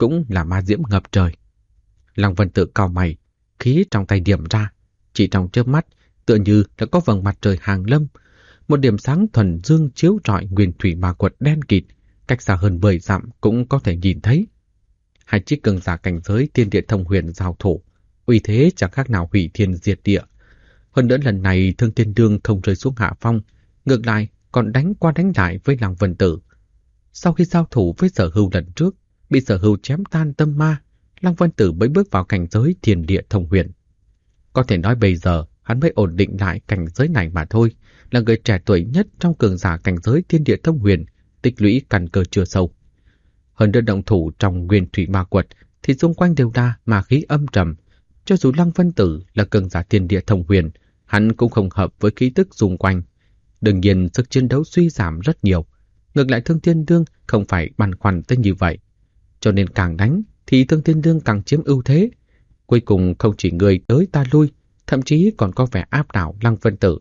Speaker 1: cũng là ma diễm ngập trời. Lăng Vân Tự cau mày, khí trong tay điểm ra, chỉ trong chớp mắt, tựa như đã có vầng mặt trời hàng lâm, một điểm sáng thuần dương chiếu rọi nguyên thủy ma quật đen kịt, cách xa hơn 10 dặm cũng có thể nhìn thấy. Hai chiếc cường giả cảnh giới tiên địa thông huyền giao thủ, uy thế chẳng khác nào hủy thiên diệt địa. Hơn nữa lần này Thương Thiên Đương không rơi xuống hạ phong, ngược lại còn đánh qua đánh lại với Lăng Vân Tử. Sau khi giao thủ với Sở Hưu lần trước, bị Sở Hưu chém tan tâm ma, Lăng Vân Tử mới bước vào cảnh giới thiên địa thông huyền. Có thể nói bây giờ hắn mới ổn định lại cảnh giới này mà thôi, là người trẻ tuổi nhất trong cường giả cảnh giới thiên địa thông huyền, tích lũy căn cơ chưa sâu. Hơn nữa động thủ trong nguyên thủy ma quật thì xung quanh đều đa ma khí âm trầm. Cho dù Lăng Vân Tử là cường giả thiên địa thông huyền, hắn cũng không hợp với khí tức xung quanh. Đương nhiên sức chiến đấu suy giảm rất nhiều. Ngược lại Thương Thiên Đương không phải băn khoăn tới như vậy. Cho nên càng đánh thì Thương Thiên Đương càng chiếm ưu thế. Cuối cùng không chỉ người tới ta lui, thậm chí còn có vẻ áp đảo Lăng Vân Tử.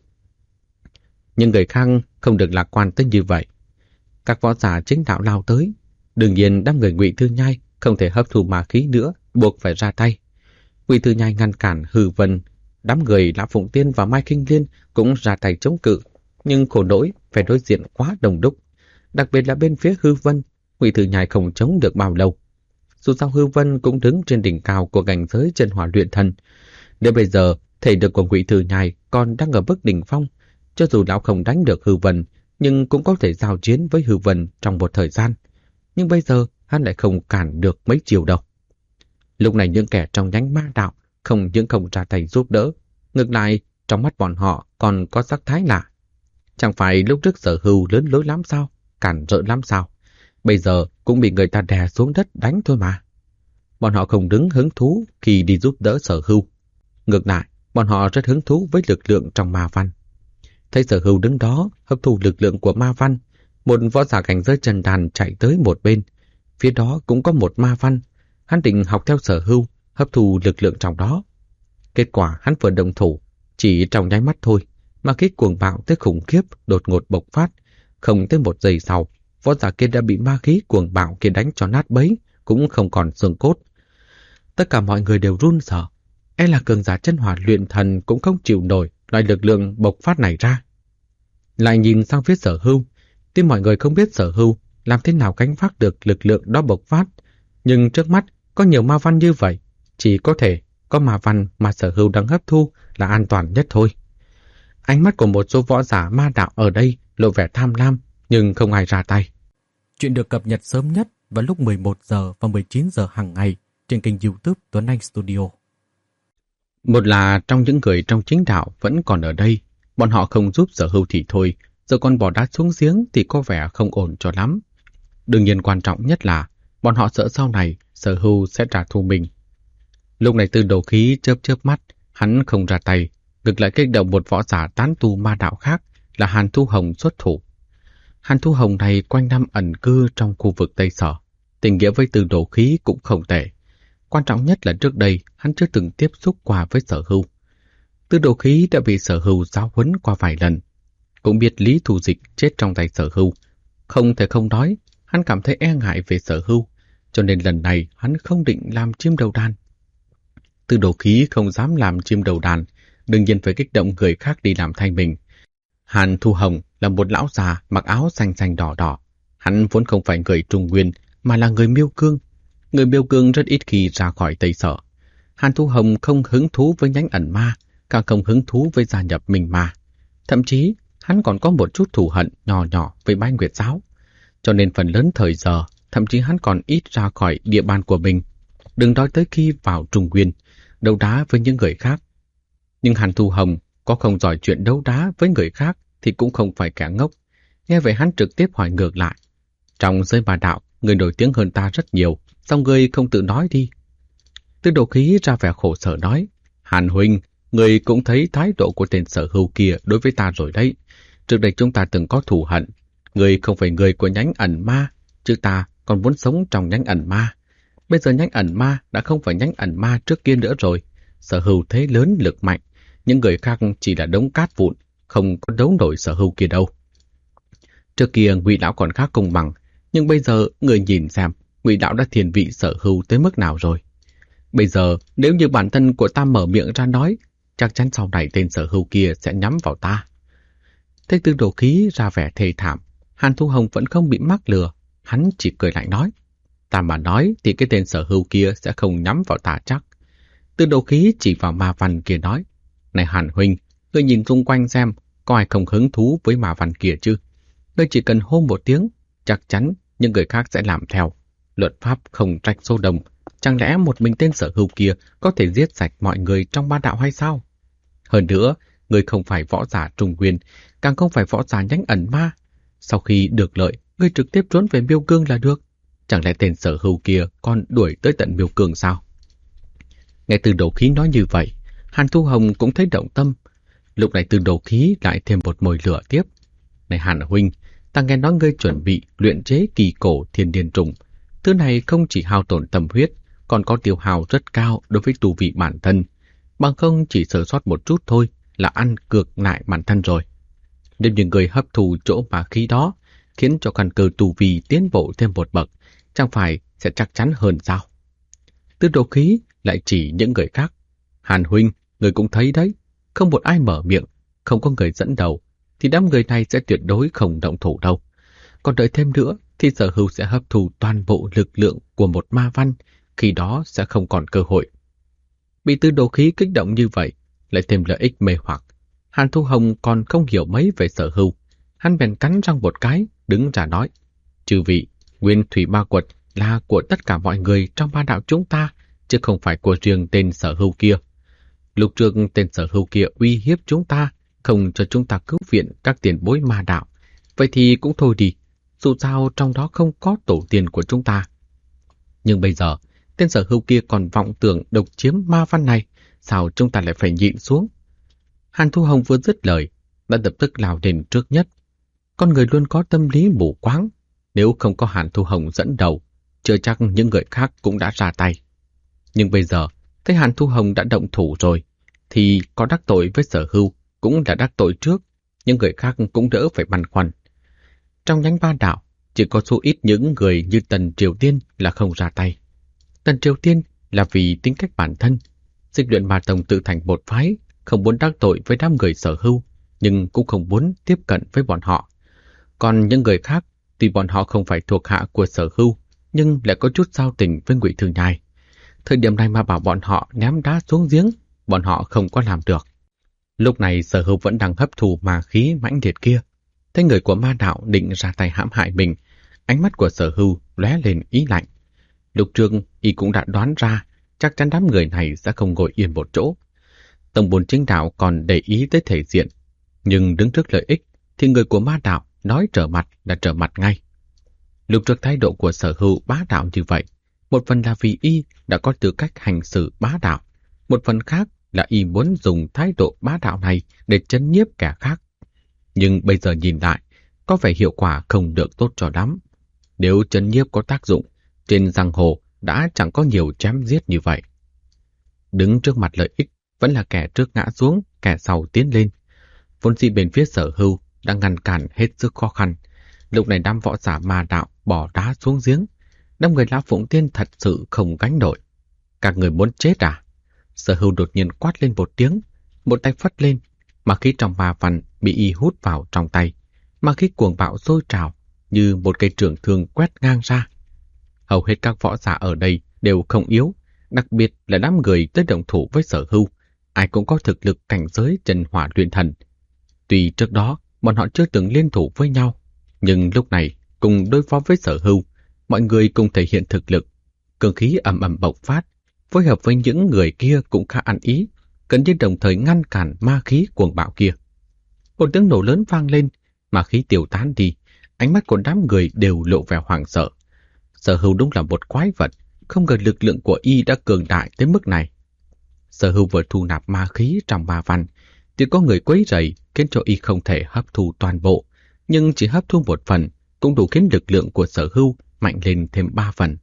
Speaker 1: Nhưng người khác không được lạc quan tới như vậy. Các võ giả chính đạo lao tới. Đương nhiên đám người Ngụy Thư Nhai không thể hấp thụ ma khí nữa, buộc phải ra tay. Ngụy Thư Nhai ngăn cản Hư Vân, đám người Lã Phụng Tiên và Mai Kinh Liên cũng ra tay chống cự, nhưng khổ nỗi phải đối diện quá đông đúc. Đặc biệt là bên phía Hư Vân, Ngụy Thư Nhai không chống được bao lâu. Dù sao Hư Vân cũng đứng trên đỉnh cao của cảnh giới chân hỏa luyện thần. Nếu bây giờ thể lực của Ngụy Thư Nhai còn đang ở mức đỉnh phong, cho dù lão không đánh được Hư Vân, nhưng cũng có thể giao chiến với Hư Vân trong một thời gian. Nhưng bây giờ hắn lại không cản được mấy chiều đâu. Lúc này những kẻ trong nhánh ma đạo không những không ra tay giúp đỡ, ngược lại trong mắt bọn họ còn có sắc thái lạ. Chẳng phải lúc trước Sở Hưu lớn lối lắm sao, cản rỡ lắm sao, bây giờ cũng bị người ta đè xuống đất đánh thôi mà. Bọn họ không đứng hứng thú khi đi giúp đỡ Sở Hưu. Ngược lại, bọn họ rất hứng thú với lực lượng trong ma văn. Thấy Sở Hưu đứng đó hấp thụ lực lượng của ma văn, một võ giả cảnh giới trần đàn chạy tới một bên. Phía đó cũng có một ma văn. Hắn định học theo Sở Hưu, hấp thụ lực lượng trong đó. Kết quả hắn vừa động thủ, chỉ trong nháy mắt thôi, ma khí cuồng bạo tới khủng khiếp đột ngột bộc phát. Không tới một giây sau, võ giả kia đã bị ma khí cuồng bạo kia đánh cho nát bấy, cũng không còn xương cốt. Tất cả mọi người đều run sợ. E là cường giả chân hỏa luyện thần cũng không chịu nổi loại lực lượng bộc phát này ra. Lại nhìn sang phía Sở Hưu, tuy mọi người không biết Sở Hưu làm thế nào gánh vác được lực lượng đó bộc phát, nhưng trước mắt có nhiều ma văn như vậy, chỉ có thể có ma văn mà Sở Hưu đang hấp thu là an toàn nhất thôi. Ánh mắt của một số võ giả ma đạo ở đây lộ vẻ tham lam, nhưng không ai ra tay. Chuyện được cập nhật sớm nhất vào lúc 11 giờ và 19 giờ hàng ngày trên kênh YouTube Tuấn Anh Studio. Một là trong những người trong chính đạo vẫn còn ở đây, bọn họ không giúp Sở Hưu thì thôi, giờ còn bỏ đá xuống giếng thì có vẻ không ổn cho lắm. Đương nhiên quan trọng nhất là bọn họ sợ sau này Sở Hưu sẽ trả thù mình. Lúc này Tư Đồ Khí chớp chớp mắt, hắn không ra tay, ngược lại kích động một võ giả tán tu ma đạo khác là Hàn Thu Hồng xuất thủ. Hàn Thu Hồng này quanh năm ẩn cư trong khu vực Tây Sở, tình nghĩa với Tư Đồ Khí cũng không tệ. Quan trọng nhất là trước đây hắn chưa từng tiếp xúc qua với Sở Hưu. Tư Đồ Khí đã bị Sở Hưu giáo huấn qua vài lần, cũng biết Lý Thù Dịch chết trong tay Sở Hưu. Không thể không nói, hắn cảm thấy e ngại về Sở Hưu, cho nên lần này hắn không định làm chim đầu đàn. Tư Đồ Khí không dám làm chim đầu đàn, đương nhiên phải kích động người khác đi làm thay mình. Hàn Thu Hồng là một lão già mặc áo xanh xanh đỏ đỏ. Hắn vốn không phải người Trung Nguyên mà là người Miêu Cương. Người Miêu Cương rất ít khi ra khỏi Tây Sở. Hàn Thu Hồng không hứng thú với nhánh ẩn ma, càng không hứng thú với gia nhập Minh Ma. Thậm chí hắn còn có một chút thù hận nhỏ nhỏ với Bái Nguyệt Giáo. Cho nên phần lớn thời giờ, thậm chí hắn còn ít ra khỏi địa bàn của mình. Đừng nói tới khi vào Trung Nguyên, đấu đá với những người khác. Nhưng Hàn Thu Hồng có không giỏi chuyện đấu đá với người khác thì cũng không phải kẻ ngốc. Nghe vậy hắn trực tiếp hỏi ngược lại. Trong giới ma đạo, người nổi tiếng hơn ta rất nhiều, sao ngươi không tự nói đi? Tư Đồ Khí ra vẻ khổ sở nói. Hàn huynh, người cũng thấy thái độ của tên Sở Hưu kia đối với ta rồi đấy. Trước đây chúng ta từng có thù hận. Người không phải người của nhánh ẩn ma, chứ ta còn muốn sống trong nhánh ẩn ma. Bây giờ nhánh ẩn ma đã không phải nhánh ẩn ma trước kia nữa rồi. Sở Hưu thế lớn lực mạnh, những người khác chỉ là đống cát vụn, không có đấu nổi Sở Hưu kia đâu. Trước kia Ngụy lão còn khác công bằng, nhưng bây giờ người nhìn xem, Ngụy đạo đã thiền vị Sở Hưu tới mức nào rồi. Bây giờ nếu như bản thân của ta mở miệng ra nói, chắc chắn sau này tên Sở Hưu kia sẽ nhắm vào ta. Thấy Tư Đồ Khí ra vẻ thê thảm, Hàn Thu Hồng vẫn không bị mắc lừa, hắn chỉ cười lại nói: Ta mà nói thì cái tên Sở Hưu kia sẽ không nhắm vào ta chắc. Tư Đồ Khí chỉ vào ma văn kia nói: Này Hàn huynh, ngươi nhìn xung quanh xem, có ai không hứng thú với ma văn kia chứ? Ngươi chỉ cần hô một tiếng, chắc chắn những người khác sẽ làm theo. Luật pháp không trách số đông, chẳng lẽ một mình tên Sở Hưu kia có thể giết sạch mọi người trong ba đạo hay sao? Hơn nữa, ngươi không phải võ giả trung nguyên, càng không phải võ giả nhánh ẩn ma. Sau khi được lợi, ngươi trực tiếp trốn về Miêu Cương là được. Chẳng lẽ tên Sở Hưu kia còn đuổi tới tận Miêu Cương sao? Nghe Tư Đồ Khí nói như vậy, Hàn Thu Hồng cũng thấy động tâm. Lúc này Tư Đồ Khí lại thêm một mồi lửa tiếp. Này Hàn huynh, ta nghe nói ngươi chuẩn bị luyện chế kỳ cổ thiên điên trùng. Thứ này không chỉ hao tổn tâm huyết, còn có tiêu hao rất cao đối với tu vị bản thân. Bằng không chỉ sơ sót một chút thôi là ăn cược lại bản thân rồi. Nếu những người hấp thụ chỗ ma khí đó, khiến cho căn cơ tu vi tiến bộ thêm một bậc, chẳng phải sẽ chắc chắn hơn sao? Tư Đồ Khí lại chỉ những người khác. Hàn huynh, người cũng thấy đấy, không một ai mở miệng, không có người dẫn đầu, thì đám người này sẽ tuyệt đối không động thủ đâu. Còn đợi thêm nữa, thì Sở Hưu sẽ hấp thụ toàn bộ lực lượng của một ma văn, khi đó sẽ không còn cơ hội. Bị Tư Đồ Khí kích động như vậy, lại thêm lợi ích mê hoặc. Hàn Thu Hồng còn không hiểu mấy về Sở Hưu. Hắn bèn cắn răng một cái, đứng ra nói: Chư vị, Nguyên Thủy Ma Quật là của tất cả mọi người trong ba đạo chúng ta, chứ không phải của riêng tên Sở Hưu kia. Lúc trước tên Sở Hưu kia uy hiếp chúng ta, không cho chúng ta cứu viện các tiền bối ma đạo. Vậy thì cũng thôi đi, dù sao trong đó không có tổ tiên của chúng ta. Nhưng bây giờ, tên Sở Hưu kia còn vọng tưởng độc chiếm ma văn này, sao chúng ta lại phải nhịn xuống? Hàn Thu Hồng vừa dứt lời, đã lập tức lao đến trước nhất. Con người luôn có tâm lý mù quáng, nếu không có Hàn Thu Hồng dẫn đầu, chưa chắc những người khác cũng đã ra tay. Nhưng bây giờ, thấy Hàn Thu Hồng đã động thủ rồi, thì có đắc tội với Sở Hưu cũng đã đắc tội trước, những người khác cũng đỡ phải băn khoăn. Trong nhánh ba đạo, chỉ có số ít những người như Tần Triều Tiên là không ra tay. Tần Triều Tiên là vì tính cách bản thân, Dịch Luyện Ma Tông tự thành một phái, không muốn đắc tội với đám người Sở Hưu, nhưng cũng không muốn tiếp cận với bọn họ. Còn những người khác, tuy bọn họ không phải thuộc hạ của Sở Hưu, nhưng lại có chút giao tình với Ngụy Thư Nhai. Thời điểm này mà bảo bọn họ ném đá xuống giếng, bọn họ không có làm được. Lúc này Sở Hưu vẫn đang hấp thụ ma khí mãnh liệt kia. Thấy người của ma đạo định ra tay hãm hại mình, ánh mắt của Sở Hưu lóe lên ý lạnh. Lục Trường y cũng đã đoán ra chắc chắn đám người này sẽ không ngồi yên một chỗ. Tông môn chính đạo còn để ý tới thể diện, nhưng đứng trước lợi ích thì người của ma đạo nói trở mặt là trở mặt ngay. Lục Trường thái độ của Sở Hưu bá đạo như vậy, một phần là vì y đã có tư cách hành xử bá đạo, một phần khác là y muốn dùng thái độ bá đạo này để trấn nhiếp kẻ khác. Nhưng bây giờ nhìn lại, có vẻ hiệu quả không được tốt cho lắm. Nếu trấn nhiếp có tác dụng, trên giang hồ đã chẳng có nhiều chém giết như vậy. Đứng trước mặt lợi ích, vẫn là kẻ trước ngã xuống, kẻ sau tiến lên. Vốn dĩ bên phía Sở Hưu đang ngăn cản hết sức khó khăn. Lúc này đám võ giả ma đạo bỏ đá xuống giếng. Đám người Lão Phụng Tiên thật sự không gánh nổi. Các người muốn chết à? Sở Hưu đột nhiên quát lên một tiếng, một tay phất lên, mà khí trong ma văn bị y hút vào trong tay, mà khí cuồng bạo sôi trào như một cây trường thương quét ngang ra. Hầu hết các võ giả ở đây đều không yếu, đặc biệt là đám người tới động thủ với Sở Hưu, ai cũng có thực lực cảnh giới chân hỏa luyện thần. Tuy trước đó bọn họ chưa từng liên thủ với nhau, nhưng lúc này cùng đối phó với Sở Hưu, mọi người cùng thể hiện thực lực, cường khí ầm ầm bộc phát, phối hợp với những người kia cũng khá ăn ý, gần như đồng thời ngăn cản ma khí cuồng bạo kia. Một tiếng nổ lớn vang lên, ma khí tiêu tán đi, ánh mắt của đám người đều lộ vẻ hoảng sợ. Sở Hưu đúng là một quái vật, không ngờ lực lượng của y đã cường đại tới mức này. Sở Hưu vừa thu nạp ma khí trong ma văn, thì có người quấy rầy khiến cho y không thể hấp thu toàn bộ, nhưng chỉ hấp thu một phần cũng đủ khiến lực lượng của Sở Hưu mạnh lên thêm 3 phần.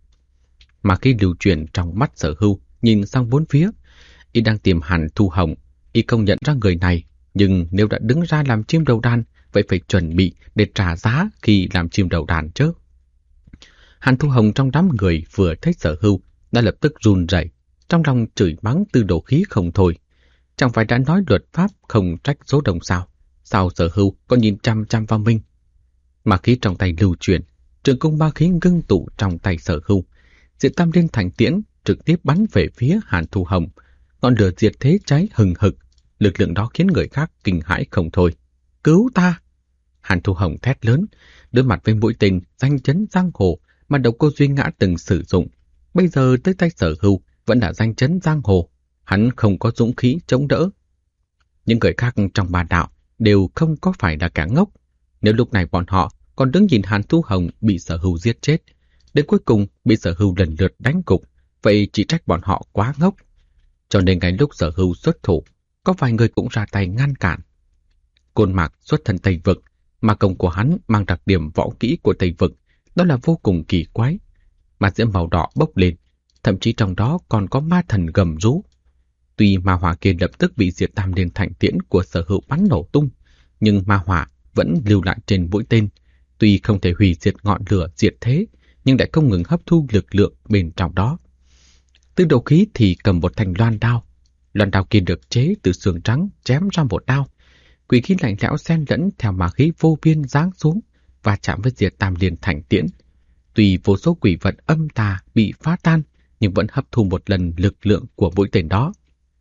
Speaker 1: Mà khi lưu chuyển trong mắt Sở Hưu nhìn sang bốn phía, y đang tìm Hàn Thu Hồng. Y không nhận ra người này, nhưng nếu đã đứng ra làm chim đầu đàn, vậy phải chuẩn bị để trả giá khi làm chim đầu đàn chứ. Hàn Thu Hồng trong đám người vừa thấy Sở Hưu đã lập tức run rẩy, trong lòng chửi mắng Tư Đồ Khí không thôi. Chẳng phải đã nói luật pháp không trách số đông sao? Sao Sở Hưu có nhìn chăm chăm vào mình? Ma khí trong tay lưu chuyển, trường cung ma khí ngưng tụ trong tay Sở Hưu. Diệt Tam Liên Thành Tiễn trực tiếp bắn về phía Hàn Thu Hồng. Ngọn lửa diệt thế cháy hừng hực, lực lượng đó khiến người khác kinh hãi không thôi. Cứu ta! Hàn Thu Hồng thét lớn, đối mặt với mũi tên danh chấn giang hồ mà Độc Cô Duy Ngã từng sử dụng. Bây giờ tới tay Sở Hưu vẫn là danh chấn giang hồ, hắn không có dũng khí chống đỡ. Những người khác trong ba đạo đều không có phải là kẻ ngốc. Nếu lúc này bọn họ còn đứng nhìn Hàn Thu Hồng bị Sở Hưu giết chết, đến cuối cùng bị Sở Hưu lần lượt đánh gục, vậy chỉ trách bọn họ quá ngốc. Cho nên ngay lúc Sở Hưu xuất thủ, có vài người cũng ra tay ngăn cản. Côn Mạc xuất thân Tây Vực, mà công của hắn mang đặc điểm võ kỹ của Tây Vực, đó là vô cùng kỳ quái. Ma diễm màu đỏ bốc lên, thậm chí trong đó còn có ma thần gầm rú. Tuy ma hỏa kia lập tức bị Diệt Tam Liên Thành Tiễn của Sở Hưu bắn nổ tung, nhưng ma hỏa vẫn lưu lại trên mũi tên. Tuy không thể hủy diệt ngọn lửa diệt thế, nhưng lại không ngừng hấp thu lực lượng bên trong đó. Tư Đồ Khí thì cầm một thanh loan đao. Loan đao kia được chế từ xương trắng chém ra một đao. Quỷ khí lạnh lẽo xen lẫn theo ma khí vô biên giáng xuống và chạm với Diệt Tam Liên Thành Tiễn. Tuy vô số quỷ vật âm tà bị phá tan, nhưng vẫn hấp thu một lần lực lượng của mũi tên đó.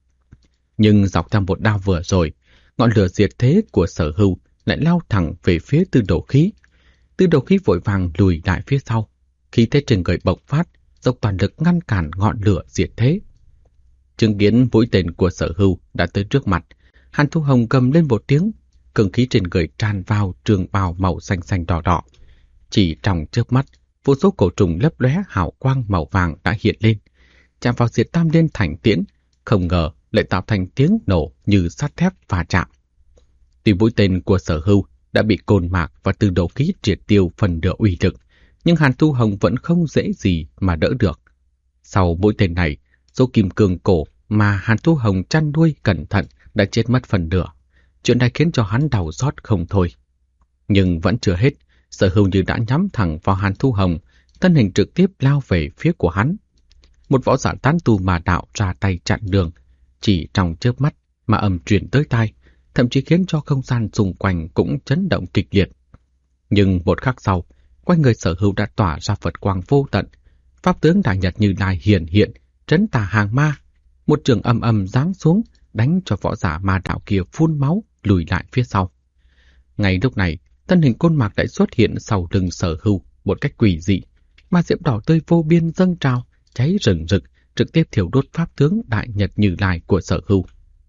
Speaker 1: Nhưng dọc theo một đao vừa rồi, ngọn lửa diệt thế của Sở Hưu lại lao thẳng về phía Tư Đồ Khí. Tư Đồ Khí vội vàng lùi lại phía sau, khí thế trên người bộc phát, dốc toàn lực ngăn cản ngọn lửa diệt thế. Chứng kiến mũi tên của Sở Hưu đã tới trước mặt, Hàn Thu Hồng gầm lên một tiếng, cường khí trên người tràn vào trường bào màu xanh xanh đỏ đỏ. Chỉ trong chớp mắt, vô số cổ trùng lấp lóe hào quang màu vàng đã hiện lên, chạm vào Diệt Tam Liên Thành Tiễn, không ngờ lại tạo thành tiếng nổ như sắt thép va chạm. Tuy mũi tên của Sở Hưu đã bị Côn Mạc và Tư Đồ Khí triệt tiêu phần nửa uy lực, nhưng Hàn Thu Hồng vẫn không dễ gì mà đỡ được. Sau mũi tên này, số kim cương cổ mà Hàn Thu Hồng chăn nuôi cẩn thận đã chết mất phần nửa. Chuyện này khiến cho hắn đau xót không thôi. Nhưng vẫn chưa hết, Sở Hưu như đã nhắm thẳng vào Hàn Thu Hồng, thân hình trực tiếp lao về phía của hắn. Một võ giả tán tu mà đạo ra tay chặn đường, chỉ trong chớp mắt mà âm truyền tới tai, thậm chí khiến cho không gian xung quanh cũng chấn động kịch liệt. Nhưng một khắc sau, quanh người Sở Hưu đã tỏa ra Phật quang vô tận, pháp tướng Đại Nhật Như Lai hiện hiện, trấn tà hàng ma. Một trường âm âm giáng xuống, đánh cho võ giả ma đạo kia phun máu, lùi lại phía sau. Ngay lúc này, thân hình Côn Mạc lại xuất hiện sau lưng Sở Hưu một cách quỷ dị. Ma diễm đỏ tươi vô biên dâng trào, cháy rừng rực, trực tiếp thiêu đốt pháp tướng Đại Nhật Như Lai của Sở Hưu.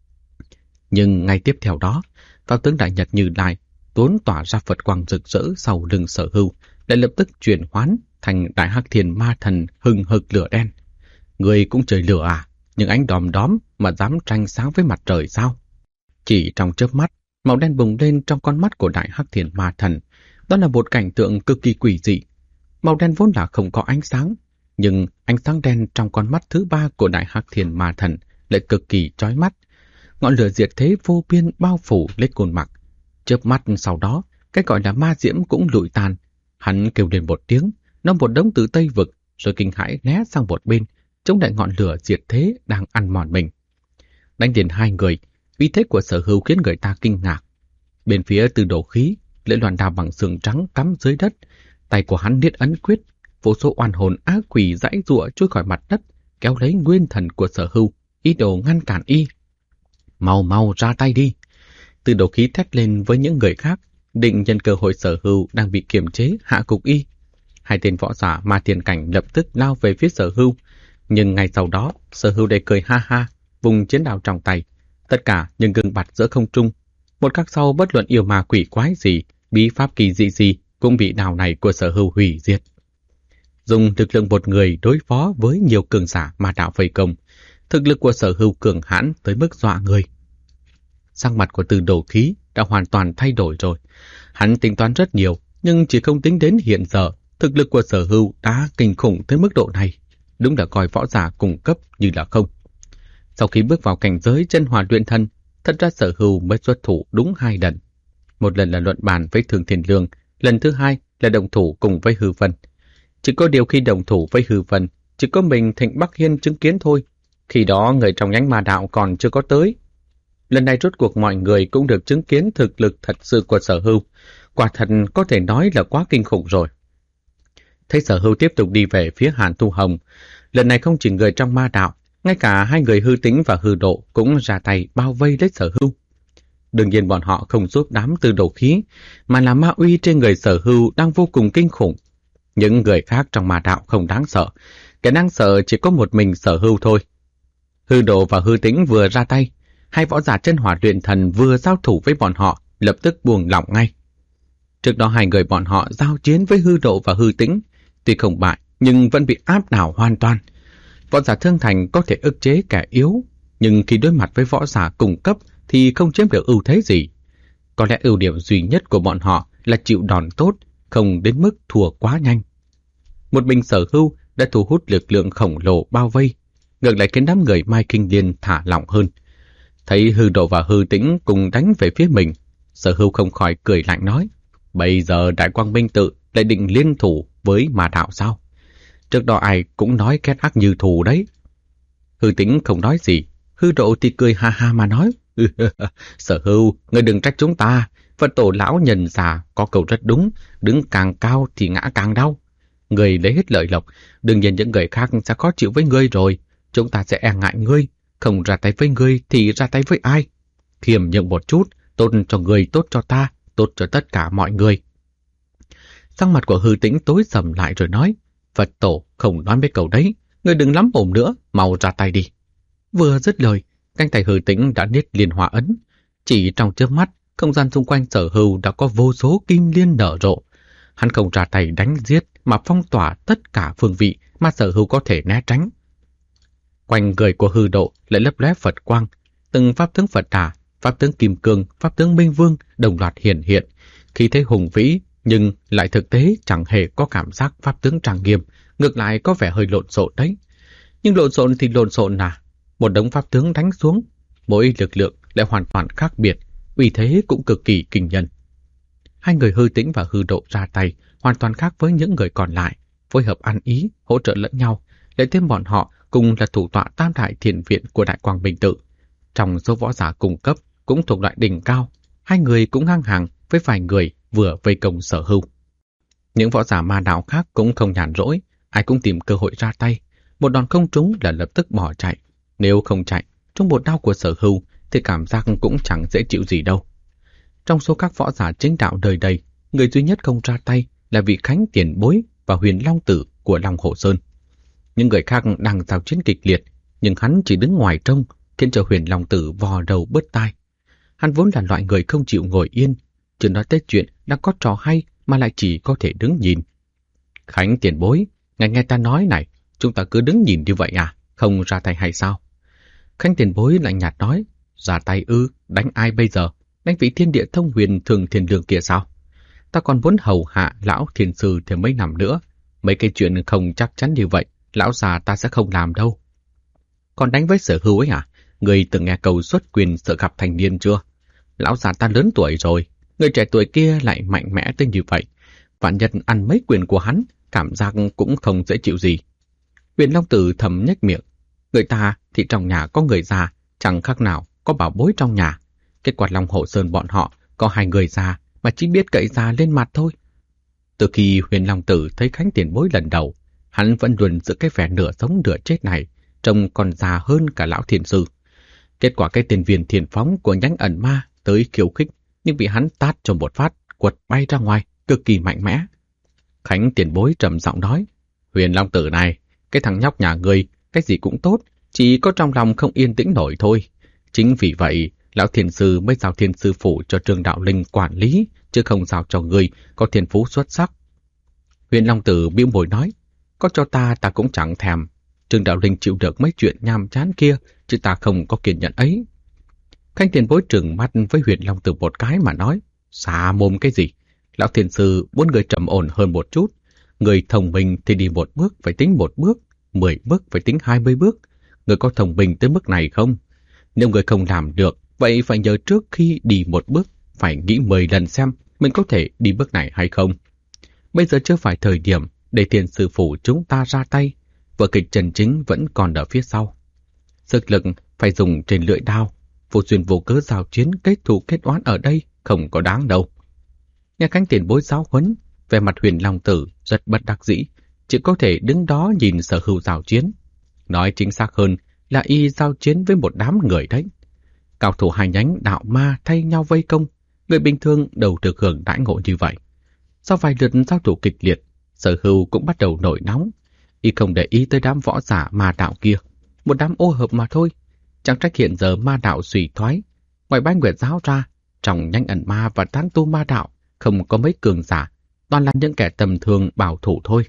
Speaker 1: Nhưng ngay tiếp theo đó, pháp tướng Đại Nhật Như Lai tuôn tỏa ra Phật quang rực rỡ sau lưng Sở Hưu, lại lập tức chuyển hoán thành Đại Hắc Thiền Ma Thần hừng hực lửa đen. Người cũng trời lửa à? Nhưng ánh đom đóm mà dám tranh sáng với mặt trời sao? Chỉ trong chớp mắt, màu đen bùng lên trong con mắt của Đại Hắc Thiền Ma Thần. Đó là một cảnh tượng cực kỳ quỷ dị. Màu đen vốn là không có ánh sáng, nhưng ánh sáng đen trong con mắt thứ ba của Đại Hắc Thiền Ma Thần lại cực kỳ chói mắt. Ngọn lửa diệt thế vô biên bao phủ lấy Côn Mạc. Chớp mắt sau đó, cái gọi là ma diễm cũng lụi tàn. Hắn kêu lên một tiếng, nó một đống từ Tây Vực, rồi kinh hãi né sang một bên, chống lại ngọn lửa diệt thế đang ăn mòn mình. Đánh đến hai người, uy thế của Sở Hưu khiến người ta kinh ngạc. Bên phía Tư Đồ Khí, lưỡi loan đao bằng xương trắng cắm dưới đất, tay của hắn niết ấn quyết, vô số oan hồn ác quỷ giãy giụa trôi khỏi mặt đất, kéo lấy nguyên thần của Sở Hưu, ý đồ ngăn cản y. Mau mau ra tay đi! Tư Đồ Khí thét lên với những người khác, định nhân cơ hội Sở Hưu đang bị kiềm chế hạ gục y. Hai tên võ giả Ma Thiên Cảnh lập tức lao về phía Sở Hưu, nhưng ngay sau đó, Sở Hưu đầy cười ha ha, vùng chiến đao trong tay, tất cả những gương bặt giữa không trung. Một khắc sau, bất luận yêu ma quỷ quái gì, bí pháp kỳ dị gì cũng bị đao này của Sở Hưu hủy diệt. Dùng lực lượng một người đối phó với nhiều cường giả ma đạo vây công, thực lực của Sở Hưu cường hãn tới mức dọa người. Sắc mặt của Tư Đồ Khí đã hoàn toàn thay đổi rồi. Hắn tính toán rất nhiều, nhưng chỉ không tính đến hiện giờ thực lực của Sở Hưu đã kinh khủng tới mức độ này. Đúng là coi võ giả cùng cấp như là không. Sau khi bước vào cảnh giới chân hỏa luyện thân, thật ra Sở Hưu mới xuất thủ đúng 2 lần. Một lần là luận bàn với Thường Thiên Lương, lần thứ hai là động thủ cùng với Hư Vân. Chỉ có điều khi đồng thủ với Hư Vân, chỉ có mình Thịnh Bắc Hiên chứng kiến thôi. Khi đó người trong nhánh ma đạo còn chưa có tới. Lần này rốt cuộc mọi người cũng được chứng kiến thực lực thật sự của Sở Hưu. Quả thật có thể nói là quá kinh khủng rồi. Thấy Sở Hưu tiếp tục đi về phía Hàn Thu Hồng. Lần này không chỉ người trong ma đạo, ngay cả hai người Hư Tĩnh và Hư Độ cũng ra tay bao vây lấy Sở Hưu. Đương nhiên bọn họ không giúp đám tư đồ khí, mà là ma uy trên người Sở Hưu đang vô cùng kinh khủng. Những người khác trong ma đạo không đáng sợ, cái đáng sợ chỉ có một mình Sở Hưu thôi. Hư Độ và Hư Tĩnh vừa ra tay, hai võ giả chân hỏa luyện thần vừa giao thủ với bọn họ, lập tức buông lỏng ngay. Trước đó hai người bọn họ giao chiến với Hư Độ và Hư Tĩnh, tuy không bại nhưng vẫn bị áp đảo hoàn toàn. Võ giả thương thành có thể ức chế kẻ yếu, nhưng khi đối mặt với võ giả cùng cấp thì không chiếm được ưu thế gì. Có lẽ ưu điểm duy nhất của bọn họ là chịu đòn tốt, không đến mức thua quá nhanh. Một mình Sở Hưu đã thu hút lực lượng khổng lồ bao vây, ngược lại khiến đám người Mai Kinh Liên thả lỏng hơn. Thấy Hư Độ và Hư Tĩnh cùng đánh về phía mình, Sở Hưu không khỏi cười lạnh nói, bây giờ Đại Quang Minh Tự lại định liên thủ với ma đạo sao? Trước đó ai cũng nói kết ác như thù đấy. Hư Tĩnh không nói gì, Hư Độ thì cười ha ha mà nói, Sở Hưu, ngươi đừng trách chúng ta, Phật tổ lão nhân già có câu rất đúng, đứng càng cao thì ngã càng đau. Ngươi lấy hết lợi lộc, đương nhiên những người khác sẽ khó chịu với ngươi rồi, chúng ta sẽ e ngại ngươi, không ra tay với ngươi thì ra tay với ai? Khiêm nhượng một chút, tốt cho ngươi, tốt cho ta, tốt cho tất cả mọi người. Sắc mặt của Hư Tĩnh tối sầm lại rồi nói, Phật tổ không nói mấy câu đấy, ngươi đừng lắm mồm nữa, mau ra tay đi. Vừa dứt lời, cánh tay Hư Tĩnh đã niết liên hỏa ấn. Chỉ trong chớp mắt, không gian xung quanh Sở Hưu đã có vô số kim liên nở rộ. Hắn không ra tay đánh giết mà phong tỏa tất cả phương vị mà Sở Hưu có thể né tránh. Quanh người của Hư Độ lại lấp lóe Phật quang, từng pháp tướng Phật Đà, pháp tướng Kim Cương, pháp tướng Minh Vương đồng loạt hiện hiện, khi thấy hùng vĩ nhưng lại thực tế chẳng hề có cảm giác pháp tướng trang nghiêm, ngược lại có vẻ hơi lộn xộn đấy. Nhưng lộn xộn thì lộn xộn à, một đống pháp tướng đánh xuống, mỗi lực lượng lại hoàn toàn khác biệt, uy thế cũng cực kỳ kinh nhân. Hai người Hư Tĩnh và Hư Độ ra tay hoàn toàn khác với những người còn lại, phối hợp ăn ý, hỗ trợ lẫn nhau, lại thêm bọn họ cùng là thủ tọa tam đại thiền viện của Đại Quang Minh Tự. Trong số võ giả cùng cấp cũng thuộc loại đỉnh cao, hai người cũng ngang hàng với vài người vừa vây công Sở Hưu. Những võ giả ma đạo khác cũng không nhàn rỗi, ai cũng tìm cơ hội ra tay. Một đòn không trúng là lập tức bỏ chạy. Nếu không chạy, trong một đao của Sở Hưu thì cảm giác cũng chẳng dễ chịu gì đâu. Trong số các võ giả chính đạo đời đây, người duy nhất không ra tay là vị Khánh Tiền Bối và Huyền Long Tử của Long Hồ Sơn. Những người khác đang giao chiến kịch liệt, nhưng hắn chỉ đứng ngoài trông, khiến cho Huyền Long Tử vò đầu bứt tai. Hắn vốn là loại người không chịu ngồi yên, chưa nói tới chuyện đang có trò hay mà lại chỉ có thể đứng nhìn. Khánh Tiền Bối, ngài nghe ta nói này, chúng ta cứ đứng nhìn như vậy à, không ra tay hay sao? Khánh Tiền Bối lạnh nhạt nói, ra tay ư, đánh ai bây giờ? Đánh vị thiên địa thông huyền thường thiền đường kia sao? Ta còn muốn hầu hạ lão thiền sư thêm mấy năm nữa. Mấy cái chuyện không chắc chắn như vậy, lão già ta sẽ không làm đâu. Còn đánh với Sở Hưu ấy à? Người từng nghe câu xuất quyền sợ gặp thành niên chưa? Lão già ta lớn tuổi rồi, người trẻ tuổi kia lại mạnh mẽ tới như vậy. Vạn nhân ăn mấy quyền của hắn, cảm giác cũng không dễ chịu gì. Huyền Long Tử thầm nhếch miệng. Người ta thì trong nhà có người già, chẳng khác nào có bảo bối trong nhà. Kết quả Long Hồ Sơn bọn họ có hai người già mà chỉ biết cậy già lên mặt thôi. Từ khi Huyền Long Tử thấy Khánh Tiền Bối lần đầu, hắn vẫn luôn giữ cái vẻ nửa sống nửa chết này, trông còn già hơn cả lão thiền sư. Kết quả cái tiền viên thiền phóng của nhánh ẩn ma tới khiêu khích, nhưng bị hắn tát cho một phát, quật bay ra ngoài, cực kỳ mạnh mẽ. Khánh Tiền Bối trầm giọng nói, Huyền Long Tử này, cái thằng nhóc nhà ngươi, cái gì cũng tốt, chỉ có trong lòng không yên tĩnh nổi thôi. Chính vì vậy, lão thiền sư mới giao thiên sư phụ cho Trương Đạo Linh quản lý, chứ không giao cho ngươi có thiên phú xuất sắc. Huyền Long Tử bĩu môi nói, có cho ta cũng chẳng thèm. Trương Đạo Linh chịu được mấy chuyện nhàm chán kia, chứ ta không có kiên nhẫn ấy. Khánh Tiền Bối trừng mắt với Huyền Long Tử một cái mà nói, xả mồm cái gì? Lão thiền sư muốn người trầm ổn hơn một chút. Người thông minh thì đi một bước phải tính một bước, 10 bước phải tính 20 bước. Người có thông minh tới mức này không? Nếu người không làm được, vậy phải nhớ trước khi đi một bước, phải nghĩ 10 lần xem mình có thể đi bước này hay không. Bây giờ chưa phải thời điểm, để Thiên sư phụ chúng ta ra tay, vở kịch chân chính vẫn còn ở phía sau. Sức lực phải dùng trên lưỡi đao, vô duyên vô cớ giao chiến kết thù kết oán ở đây không có đáng đâu. Nghe Khánh tiền bối giáo huấn, về mặt Huyền Long Tử rất bất đắc dĩ, chỉ có thể đứng đó nhìn Sở Hưu giao chiến. Nói chính xác hơn là y giao chiến với một đám người đấy. Cao thủ hai nhánh đạo ma thay nhau vây công, người bình thường đâu được hưởng đãi ngộ như vậy. Sau vài lượt giao thủ kịch liệt, Sở Hưu cũng bắt đầu nổi nóng. Y không để ý tới đám võ giả ma đạo kia, một đám ô hợp mà thôi. Chẳng trách hiện giờ ma đạo suy thoái. Ngoài Bái Nguyệt giáo ra, trong nhánh ẩn ma và tán tu ma đạo không có mấy cường giả, toàn là những kẻ tầm thường bảo thủ thôi.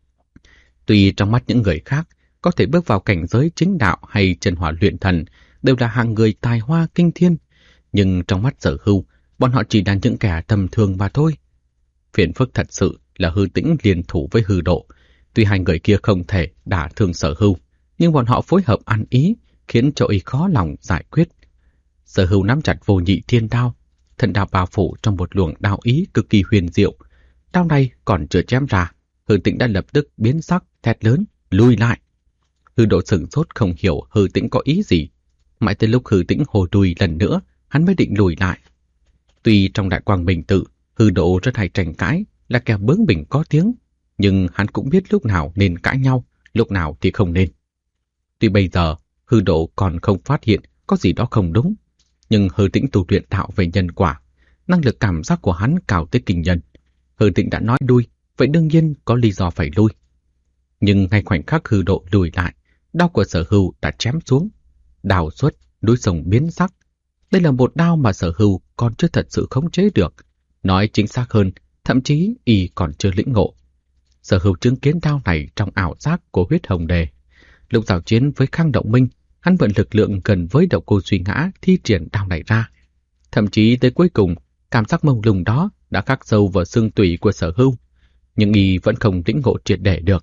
Speaker 1: Tuy trong mắt những người khác, có thể bước vào cảnh giới chính đạo hay chân hỏa luyện thần đều là hạng người tài hoa kinh thiên, nhưng trong mắt Sở Hưu, bọn họ chỉ là những kẻ tầm thường mà thôi. Phiền phức thật sự là Hư Tĩnh liên thủ với Hư Độ. Tuy hai người kia không thể đả thương Sở Hưu, nhưng bọn họ phối hợp ăn ý, khiến cho y khó lòng giải quyết. Sở Hưu nắm chặt Vô Nhị Thiên Đao, thần đao bao phủ trong một luồng đao ý cực kỳ huyền diệu. Đao này còn chưa chém ra, Hư Tĩnh đã lập tức biến sắc, thét lớn, lùi lại. Hư Độ sửng sốt không hiểu Hư Tĩnh có ý gì. Mãi tới lúc Hư Tĩnh hồ đùi lần nữa, hắn mới định lùi lại. Tuy trong Đại Quang Minh Tự, Hư Độ rất hay tranh cãi, là kẻ bướng bỉnh có tiếng, nhưng hắn cũng biết lúc nào nên cãi nhau, lúc nào thì không nên. Tuy bây giờ Hư Độ còn không phát hiện có gì đó không đúng, nhưng Hư Tĩnh tu luyện đạo về nhân quả, năng lực cảm giác của hắn cao tới kinh nhân. Hư Tĩnh đã nói lui, vậy đương nhiên có lý do phải lui. Nhưng ngay khoảnh khắc Hư Độ lùi lại, đao của Sở Hưu đã chém xuống. Đao xuất, núi sông biến sắc. Đây là một đao mà Sở Hưu còn chưa thật sự khống chế được. Nói chính xác hơn, thậm chí y còn chưa lĩnh ngộ. Sở Hưu chứng kiến đao này trong ảo giác của huyết hồng đề. Lúc giao chiến với Khang Động Minh, hắn vận lực lượng gần với Độc Cô Duy Ngã thi triển đao này ra. Thậm chí tới cuối cùng, cảm giác mông lung đó đã khắc sâu vào xương tủy của Sở Hưu, nhưng y vẫn không lĩnh ngộ triệt để được.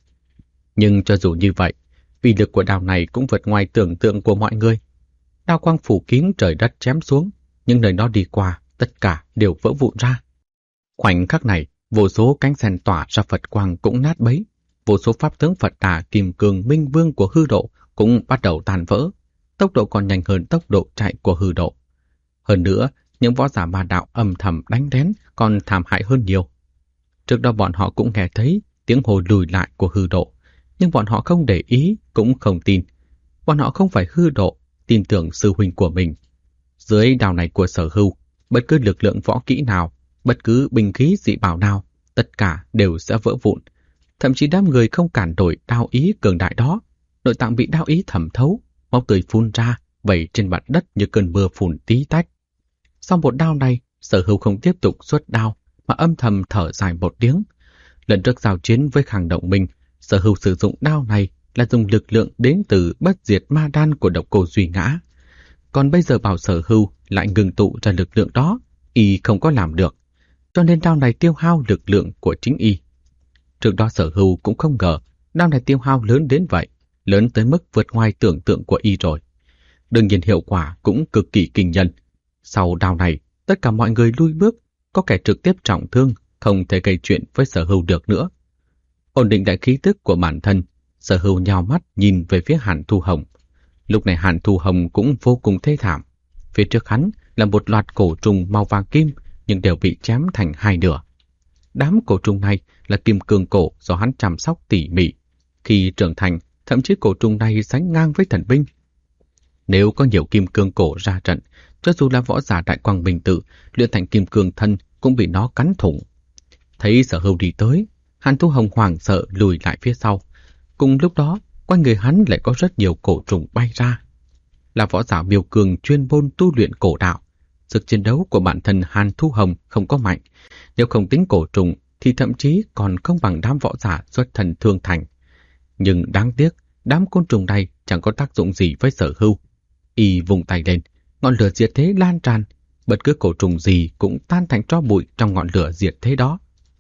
Speaker 1: Nhưng cho dù như vậy, uy lực của đao này cũng vượt ngoài tưởng tượng của mọi người. Đao quang phủ kín trời đất chém xuống, nhưng nơi nó đi qua, tất cả đều vỡ vụn ra. Khoảnh khắc này, vô số cánh sen tỏa ra Phật quang cũng nát bấy, vô số pháp tướng Phật Đà Kim Cương Minh Vương của Hư Độ cũng bắt đầu tan vỡ, tốc độ còn nhanh hơn tốc độ chạy của Hư Độ. Hơn nữa, những võ giả ma đạo âm thầm đánh lén còn thảm hại hơn nhiều. Trước đó bọn họ cũng nghe thấy tiếng hô lùi lại của Hư Độ, nhưng bọn họ không để ý, cũng không tin. Bọn họ không phải Hư Độ, tin tưởng sư huynh của mình. Dưới đao này của Sở Hưu, bất cứ lực lượng võ kỹ nào, bất cứ binh khí dị bảo nào, tất cả đều sẽ vỡ vụn. Thậm chí đám người không cản nổi đao ý cường đại đó, nội tạng bị đao ý thẩm thấu, máu tươi phun ra, vẩy trên mặt đất như cơn mưa phùn tí tách. Sau một đao này, Sở Hưu không tiếp tục xuất đao, mà âm thầm thở dài một tiếng. Lần trước giao chiến với Khang Động Minh, Sở Hưu sử dụng đao này là dùng lực lượng đến từ bất diệt ma đan của Độc Cô Duy Ngã. Còn bây giờ bảo Sở Hưu lại ngừng tụ ra lực lượng đó, y không có làm được, cho nên đao này tiêu hao lực lượng của chính y. Trước đó Sở Hưu cũng không ngờ đao này tiêu hao lớn đến vậy, lớn tới mức vượt ngoài tưởng tượng của y rồi. Đương nhiên hiệu quả cũng cực kỳ kinh nhân. Sau đao này, tất cả mọi người lui bước, có kẻ trực tiếp trọng thương, không thể gây chuyện với Sở Hưu được nữa. Ổn định đại khí tức của bản thân, Sở Hưu nhào mắt nhìn về phía Hàn Thu Hồng. Lúc này Hàn Thu Hồng cũng vô cùng thê thảm. Phía trước hắn là một loạt cổ trùng màu vàng kim, nhưng đều bị chém thành hai nửa. Đám cổ trùng này là kim cương cổ do hắn chăm sóc tỉ mỉ. Khi trưởng thành, thậm chí cổ trùng này sánh ngang với thần binh. Nếu có nhiều kim cương cổ ra trận, cho dù là võ giả Đại Quang Minh Tự, luyện thành kim cương thân cũng bị nó cắn thủng. Thấy Sở Hưu đi tới, Hàn Thu Hồng hoảng sợ lùi lại phía sau. Cùng lúc đó, quanh người hắn lại có rất nhiều cổ trùng bay ra. Là võ giả Miêu Cường chuyên môn tu luyện cổ đạo, sức chiến đấu của bản thân Hàn Thu Hồng không có mạnh. Nếu không tính cổ trùng thì thậm chí còn không bằng đám võ giả xuất thần Thương Thành. Nhưng đáng tiếc, đám côn trùng này chẳng có tác dụng gì với Sở Hưu. Y vùng tay lên, ngọn lửa diệt thế lan tràn, bất cứ cổ trùng gì cũng tan thành tro bụi trong ngọn lửa diệt thế đó.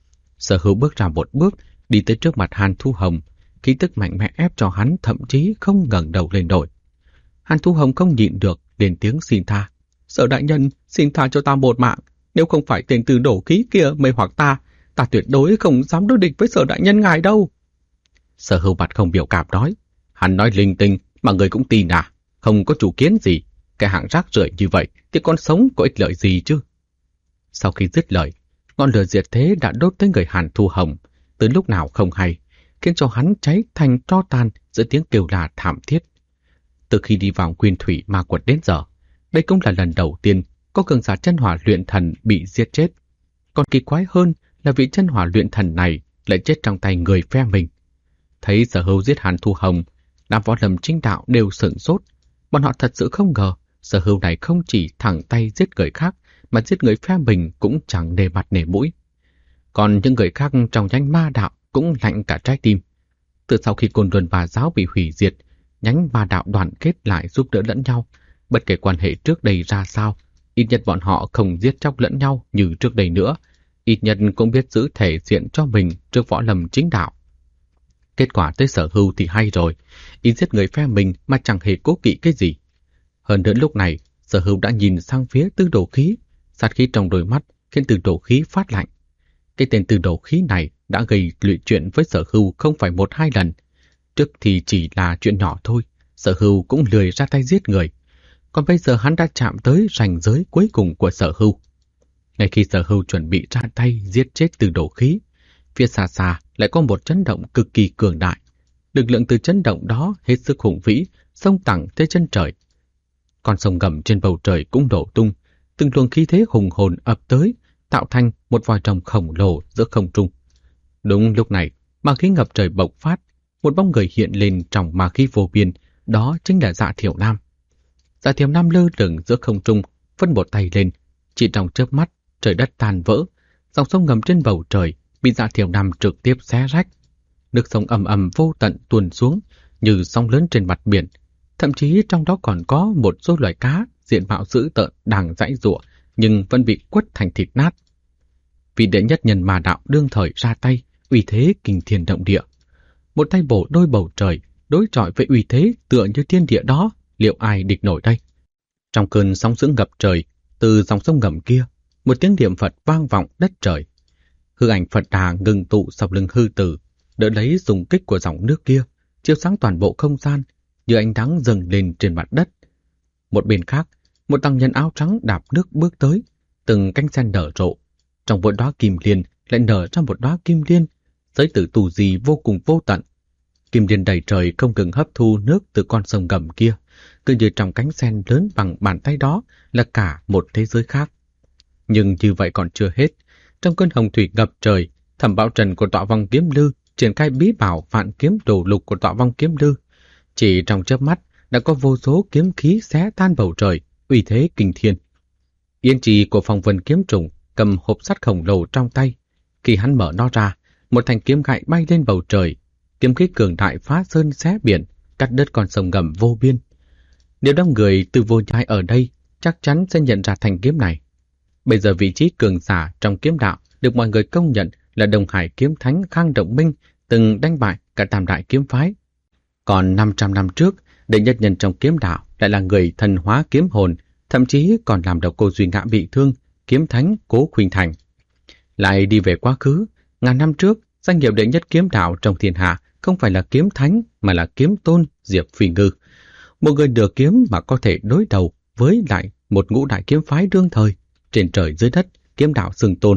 Speaker 1: Sở Hưu bước ra một bước, đi tới trước mặt Hàn Thu Hồng, khí tức mạnh mẽ ép cho hắn thậm chí không ngẩng đầu lên nổi. Hàn Thu Hồng không nhịn được, lên tiếng xin tha. Sở đại nhân, xin tha cho ta một mạng, nếu không phải tên từ đổ khí kia mê hoặc ta, Ta tuyệt đối không dám đối địch với Sở đại nhân ngài đâu. Sở Hưu mặt không biểu cảm nói, hắn nói linh tinh mà người cũng tin à, không có chủ kiến gì. Cái hạng rác rưởi như vậy thì con sống có ích lợi gì chứ? Sau khi dứt lời, ngọn lửa diệt thế đã đốt tới người Hàn Thu Hồng, từ lúc nào không hay, khiến cho hắn cháy thành tro tàn giữa tiếng kêu la thảm thiết. Từ khi đi vào Nguyên Thủy Ma Quật đến giờ, đây cũng là lần đầu tiên có cường giả chân hỏa luyện thần bị giết chết. Còn kỳ quái hơn là vị chân hỏa luyện thần này lại chết trong tay người phe mình. Thấy Sở Hưu giết Hàn Thu Hồng, đám võ lâm chính đạo đều sửng sốt. Bọn họ thật sự không ngờ Sở Hưu này không chỉ thẳng tay giết người khác, mà giết người phe mình cũng chẳng nề mặt nề mũi. Còn những người khác trong nhánh ma đạo cũng lạnh cả trái tim. Từ sau khi Côn Luân Bà Giáo bị hủy diệt, nhánh ma đạo đoàn kết lại giúp đỡ lẫn nhau. Bất kể quan hệ trước đây ra sao, ít nhất bọn họ không giết chóc lẫn nhau như trước đây nữa. Ít nhất cũng biết giữ thể diện cho mình trước võ lâm chính đạo. Kết quả tới Sở Hưu thì hay rồi, ý giết người phe mình mà chẳng hề cố kỵ cái gì. Hơn nữa lúc này, Sở Hưu đã nhìn sang phía Tư Đồ Khí, sát khí trong đôi mắt khiến Tư Đồ Khí phát lạnh. Cái tên Tư Đồ Khí này đã gây lụy chuyện với Sở Hưu không phải 1-2 lần. Trước thì chỉ là chuyện nhỏ thôi, Sở Hưu cũng lười ra tay giết người. Còn bây giờ hắn đã chạm tới ranh giới cuối cùng của Sở Hưu. Ngay khi Sở Hưu chuẩn bị ra tay giết chết Tư Đồ Khí, phía xa xa lại có một chấn động cực kỳ cường đại. Lực lượng từ chấn động đó hết sức hùng vĩ, xông thẳng tới chân trời. Con sông ngầm trên bầu trời cũng đổ tung, từng luồng khí thế hùng hồn ập tới, tạo thành một vòi rồng khổng lồ giữa không trung. Đúng lúc này, ma khí ngập trời bộc phát, một bóng người hiện lên trong ma khí vô biên, đó chính là Dạ Thiểu Nam. Dạ Thiểu Nam lơ lửng giữa không trung, vươn một tay lên, chỉ trong chớp mắt, trời đất tan vỡ, dòng sông ngầm trên bầu trời bị Dạ Thiểu Nam trực tiếp xé rách. Nước sông ầm ầm vô tận tuôn xuống như sóng lớn trên mặt biển, thậm chí trong đó còn có một số loài cá diện mạo dữ tợn đang giãy giụa nhưng vẫn bị quất thành thịt nát. Vị đệ nhất nhân ma đạo đương thời ra tay, uy thế kinh thiên động địa. Một tay bổ đôi bầu trời, đối chọi với uy thế tựa như thiên địa đó, liệu ai địch nổi đây? Trong cơn sóng dữ ngập trời, từ dòng sông ngầm kia, một tiếng niệm Phật vang vọng đất trời. Hư ảnh Phật Đà ngừng tụ sau lưng hư tử, đỡ lấy dùng kích của dòng nước kia, chiếu sáng toàn bộ không gian, như ánh nắng dâng lên trên mặt đất. Một bên khác, một tăng nhân áo trắng đạp nước bước tới, từng cánh sen nở rộ. Trong một đóa kim liên lại nở ra một đóa kim liên, giới tử tù gì vô cùng vô tận. Kim liên đầy trời không ngừng hấp thu nước từ con sông ngầm kia, cứ như trong cánh sen lớn bằng bàn tay đó là cả một thế giới khác. Nhưng như vậy còn chưa hết. Trong cơn hồng thủy ngập trời, Thẩm Bảo Trần của Tọa Vong Kiếm Lư triển khai bí bảo Vạn Kiếm Đồ Lục của Tọa Vong Kiếm Lư. Chỉ trong chớp mắt đã có vô số kiếm khí xé tan bầu trời, uy thế kinh thiên. Yên Trì của Phong Vân Kiếm Trùng cầm hộp sắt khổng lồ trong tay. Khi hắn mở nó ra, một thanh kiếm gậy bay lên bầu trời, kiếm khí cường đại phá sơn xé biển, cắt đứt con sông ngầm vô biên. Nếu đám người từ Vô Nhai ở đây, chắc chắn sẽ nhận ra thanh kiếm này. Bây giờ vị trí cường giả trong kiếm đạo được mọi người công nhận là Đông Hải kiếm thánh Khang Động Minh, từng đánh bại cả tam đại kiếm phái. Còn 500 năm trước, đệ nhất nhân trong kiếm đạo lại là người thần hóa kiếm hồn, thậm chí còn làm đầu cô Duy Ngã bị thương, kiếm thánh Cố Khuynh Thành. Lại đi về quá khứ, ngàn năm trước, danh hiệu đệ nhất kiếm đạo trong thiên hạ không phải là kiếm thánh mà là kiếm tôn Diệp Phi Ngư. Một người được kiếm mà có thể đối đầu với lại một ngũ đại kiếm phái đương thời, trên trời dưới đất, kiếm đạo xưng tôn.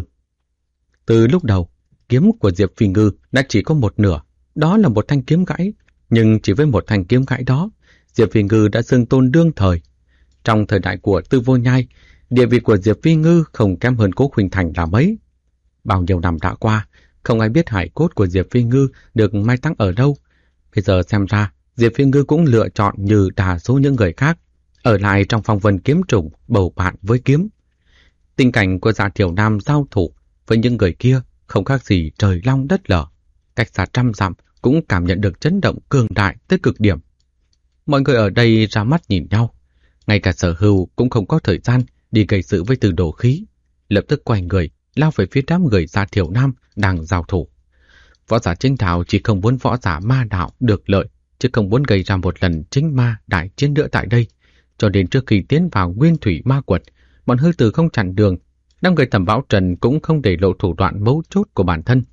Speaker 1: Từ lúc đầu, kiếm của Diệp Phi Ngư đã chỉ có một nửa, đó là một thanh kiếm gãy, nhưng chỉ với một thanh kiếm gãy đó, Diệp Phi Ngư đã xưng tôn đương thời. Trong thời đại của Tư Vô Nhai, địa vị của Diệp Phi Ngư không kém hơn Cố Khuynh Thành là mấy. Bao nhiêu năm đã qua, không ai biết hải cốt của Diệp Phi Ngư được mai táng ở đâu. Bây giờ xem ra, Diệp Phi Ngư cũng lựa chọn như đa số những người khác, ở lại trong Phong Vân Kiếm Trùng bầu bạn với kiếm. Tình cảnh của Dạ Thiểu Nam giao thủ với những người kia không khác gì trời long đất lở. Cách xa 100 dặm cũng cảm nhận được chấn động cường đại tới cực điểm. Mọi người ở đây ra mắt nhìn nhau. Ngay cả Sở Hưu cũng không có thời gian đi gây sự với Từ Đồ Khí, lập tức quay người lao về phía đám người Dạ Thiểu Nam đang giao thủ. Võ giả chính đạo chỉ không muốn võ giả ma đạo được lợi, chứ không muốn gây ra một lần chính ma đại chiến nữa tại đây. Cho nên trước khi tiến vào Nguyên Thủy Ma Quật, bọn hư tử không chặn đường, năm người Thẩm Bảo Trần cũng không để lộ thủ đoạn mấu chốt của bản thân.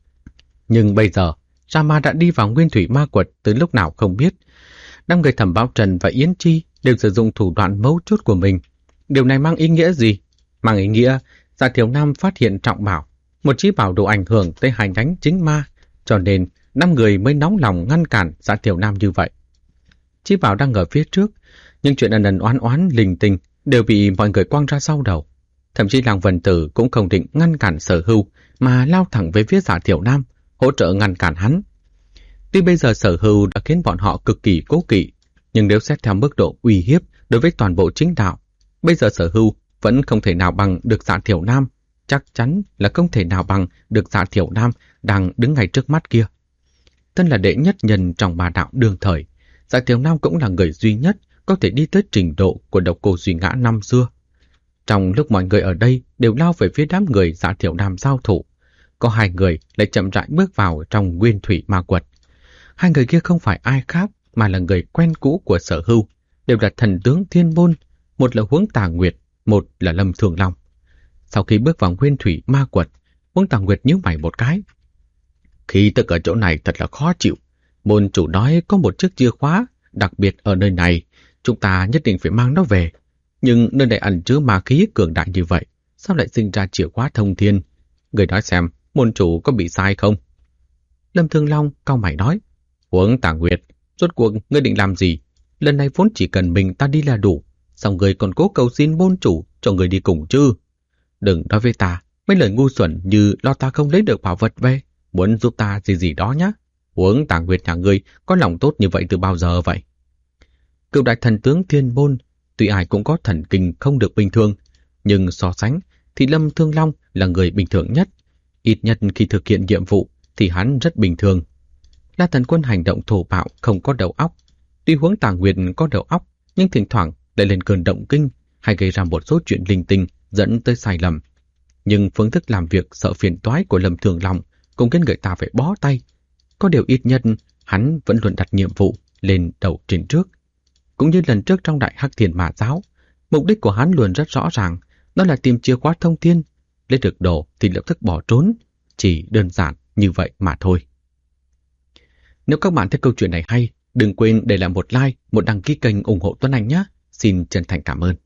Speaker 1: Nhưng bây giờ, Rama đã đi vào nguyên thủy ma quật từ lúc nào không biết. Năm người Thẩm Bảo Trần và Yến Chi đều sử dụng thủ đoạn mấu chốt của mình. Điều này mang ý nghĩa gì? Mang ý nghĩa, Dạ Thiểu Nam phát hiện trọng bảo, một chí bảo đủ ảnh hưởng tới hai nhánh chính ma, cho nên 5 người mới nóng lòng ngăn cản Dạ Thiểu Nam như vậy. Chí bảo đang ở phía trước, nhưng chuyện ân ân oán oán linh tinh đều bị mọi người quăng ra sau đầu. Thậm chí Lăng Vân Tử cũng không định ngăn cản Sở Hưu mà lao thẳng về phía Dạ Thiểu Nam, hỗ trợ ngăn cản hắn. Tuy bây giờ Sở Hưu đã khiến bọn họ cực kỳ cố kỵ, nhưng nếu xét theo mức độ uy hiếp đối với toàn bộ chính đạo, bây giờ Sở Hưu vẫn không thể nào bằng được Dạ Thiểu Nam, chắc chắn là không thể nào bằng được Dạ Thiểu Nam đang đứng ngay trước mắt kia. Thân là đệ nhất nhân trong ba đạo đương thời, Dạ Thiểu Nam cũng là người duy nhất có thể đi tới trình độ của Độc Cô Duy Ngã năm xưa. Trong lúc mọi người ở đây đều lao về phía đám người Dạ Thiểu Nam giao thủ, có hai người lại chậm rãi bước vào trong nguyên thủy ma quật. Hai người kia không phải ai khác mà là người quen cũ của Sở Hưu, đều là thần tướng Thiên Môn, một là Huống Tà Nguyệt, một là Lâm Thường Long. Sau khi bước vào nguyên thủy ma quật, Huống Tà Nguyệt nhíu mày một cái. Khi tức ở chỗ này thật là khó chịu. Môn chủ nói có một chiếc chìa khóa đặc biệt ở nơi này, chúng ta nhất định phải mang nó về. Nhưng nơi này ẩn chứa ma khí cường đại như vậy, sao lại sinh ra chìa khóa thông thiên? Người nói xem, môn chủ có bị sai không? Lâm Thương Long cau mày nói, Huống Tà Nguyệt, rốt cuộc ngươi định làm gì? Lần này vốn chỉ cần mình ta đi là đủ, sao người còn cố cầu xin môn chủ cho người đi cùng chứ? Đừng nói với ta mấy lời ngu xuẩn như lo ta không lấy được bảo vật về, muốn giúp ta gì gì đó nhá. Huống Tà Nguyệt nhà ngươi có lòng tốt như vậy từ bao giờ vậy? Cựu đại thần tướng Thiên Môn, tuy ai cũng có thần kinh không được bình thường, nhưng so sánh thì Lâm Thương Long là người bình thường nhất. Ít nhất khi thực hiện nhiệm vụ thì hắn rất bình thường. La Thần Quân hành động thô bạo không có đầu óc. Tuy Huống Tà Nguyệt có đầu óc, nhưng thỉnh thoảng lại lên cơn động kinh hay gây ra một số chuyện linh tinh dẫn tới sai lầm. Nhưng phương thức làm việc sợ phiền toái của Lâm Thương Long cũng khiến người ta phải bó tay. Có điều ít nhất hắn vẫn luôn đặt nhiệm vụ lên đầu trên trước. Cũng như lần trước trong Đại Hắc Thiên Ma Giáo, mục đích của hắn luôn rất rõ ràng, đó là tìm chìa khóa thông thiên, lấy được đồ thì lập tức bỏ trốn, chỉ đơn giản như vậy mà thôi. Nếu các bạn thấy câu chuyện này hay, đừng quên để lại một like, một đăng ký kênh ủng hộ Tuấn Anh nhé. Xin chân thành cảm ơn.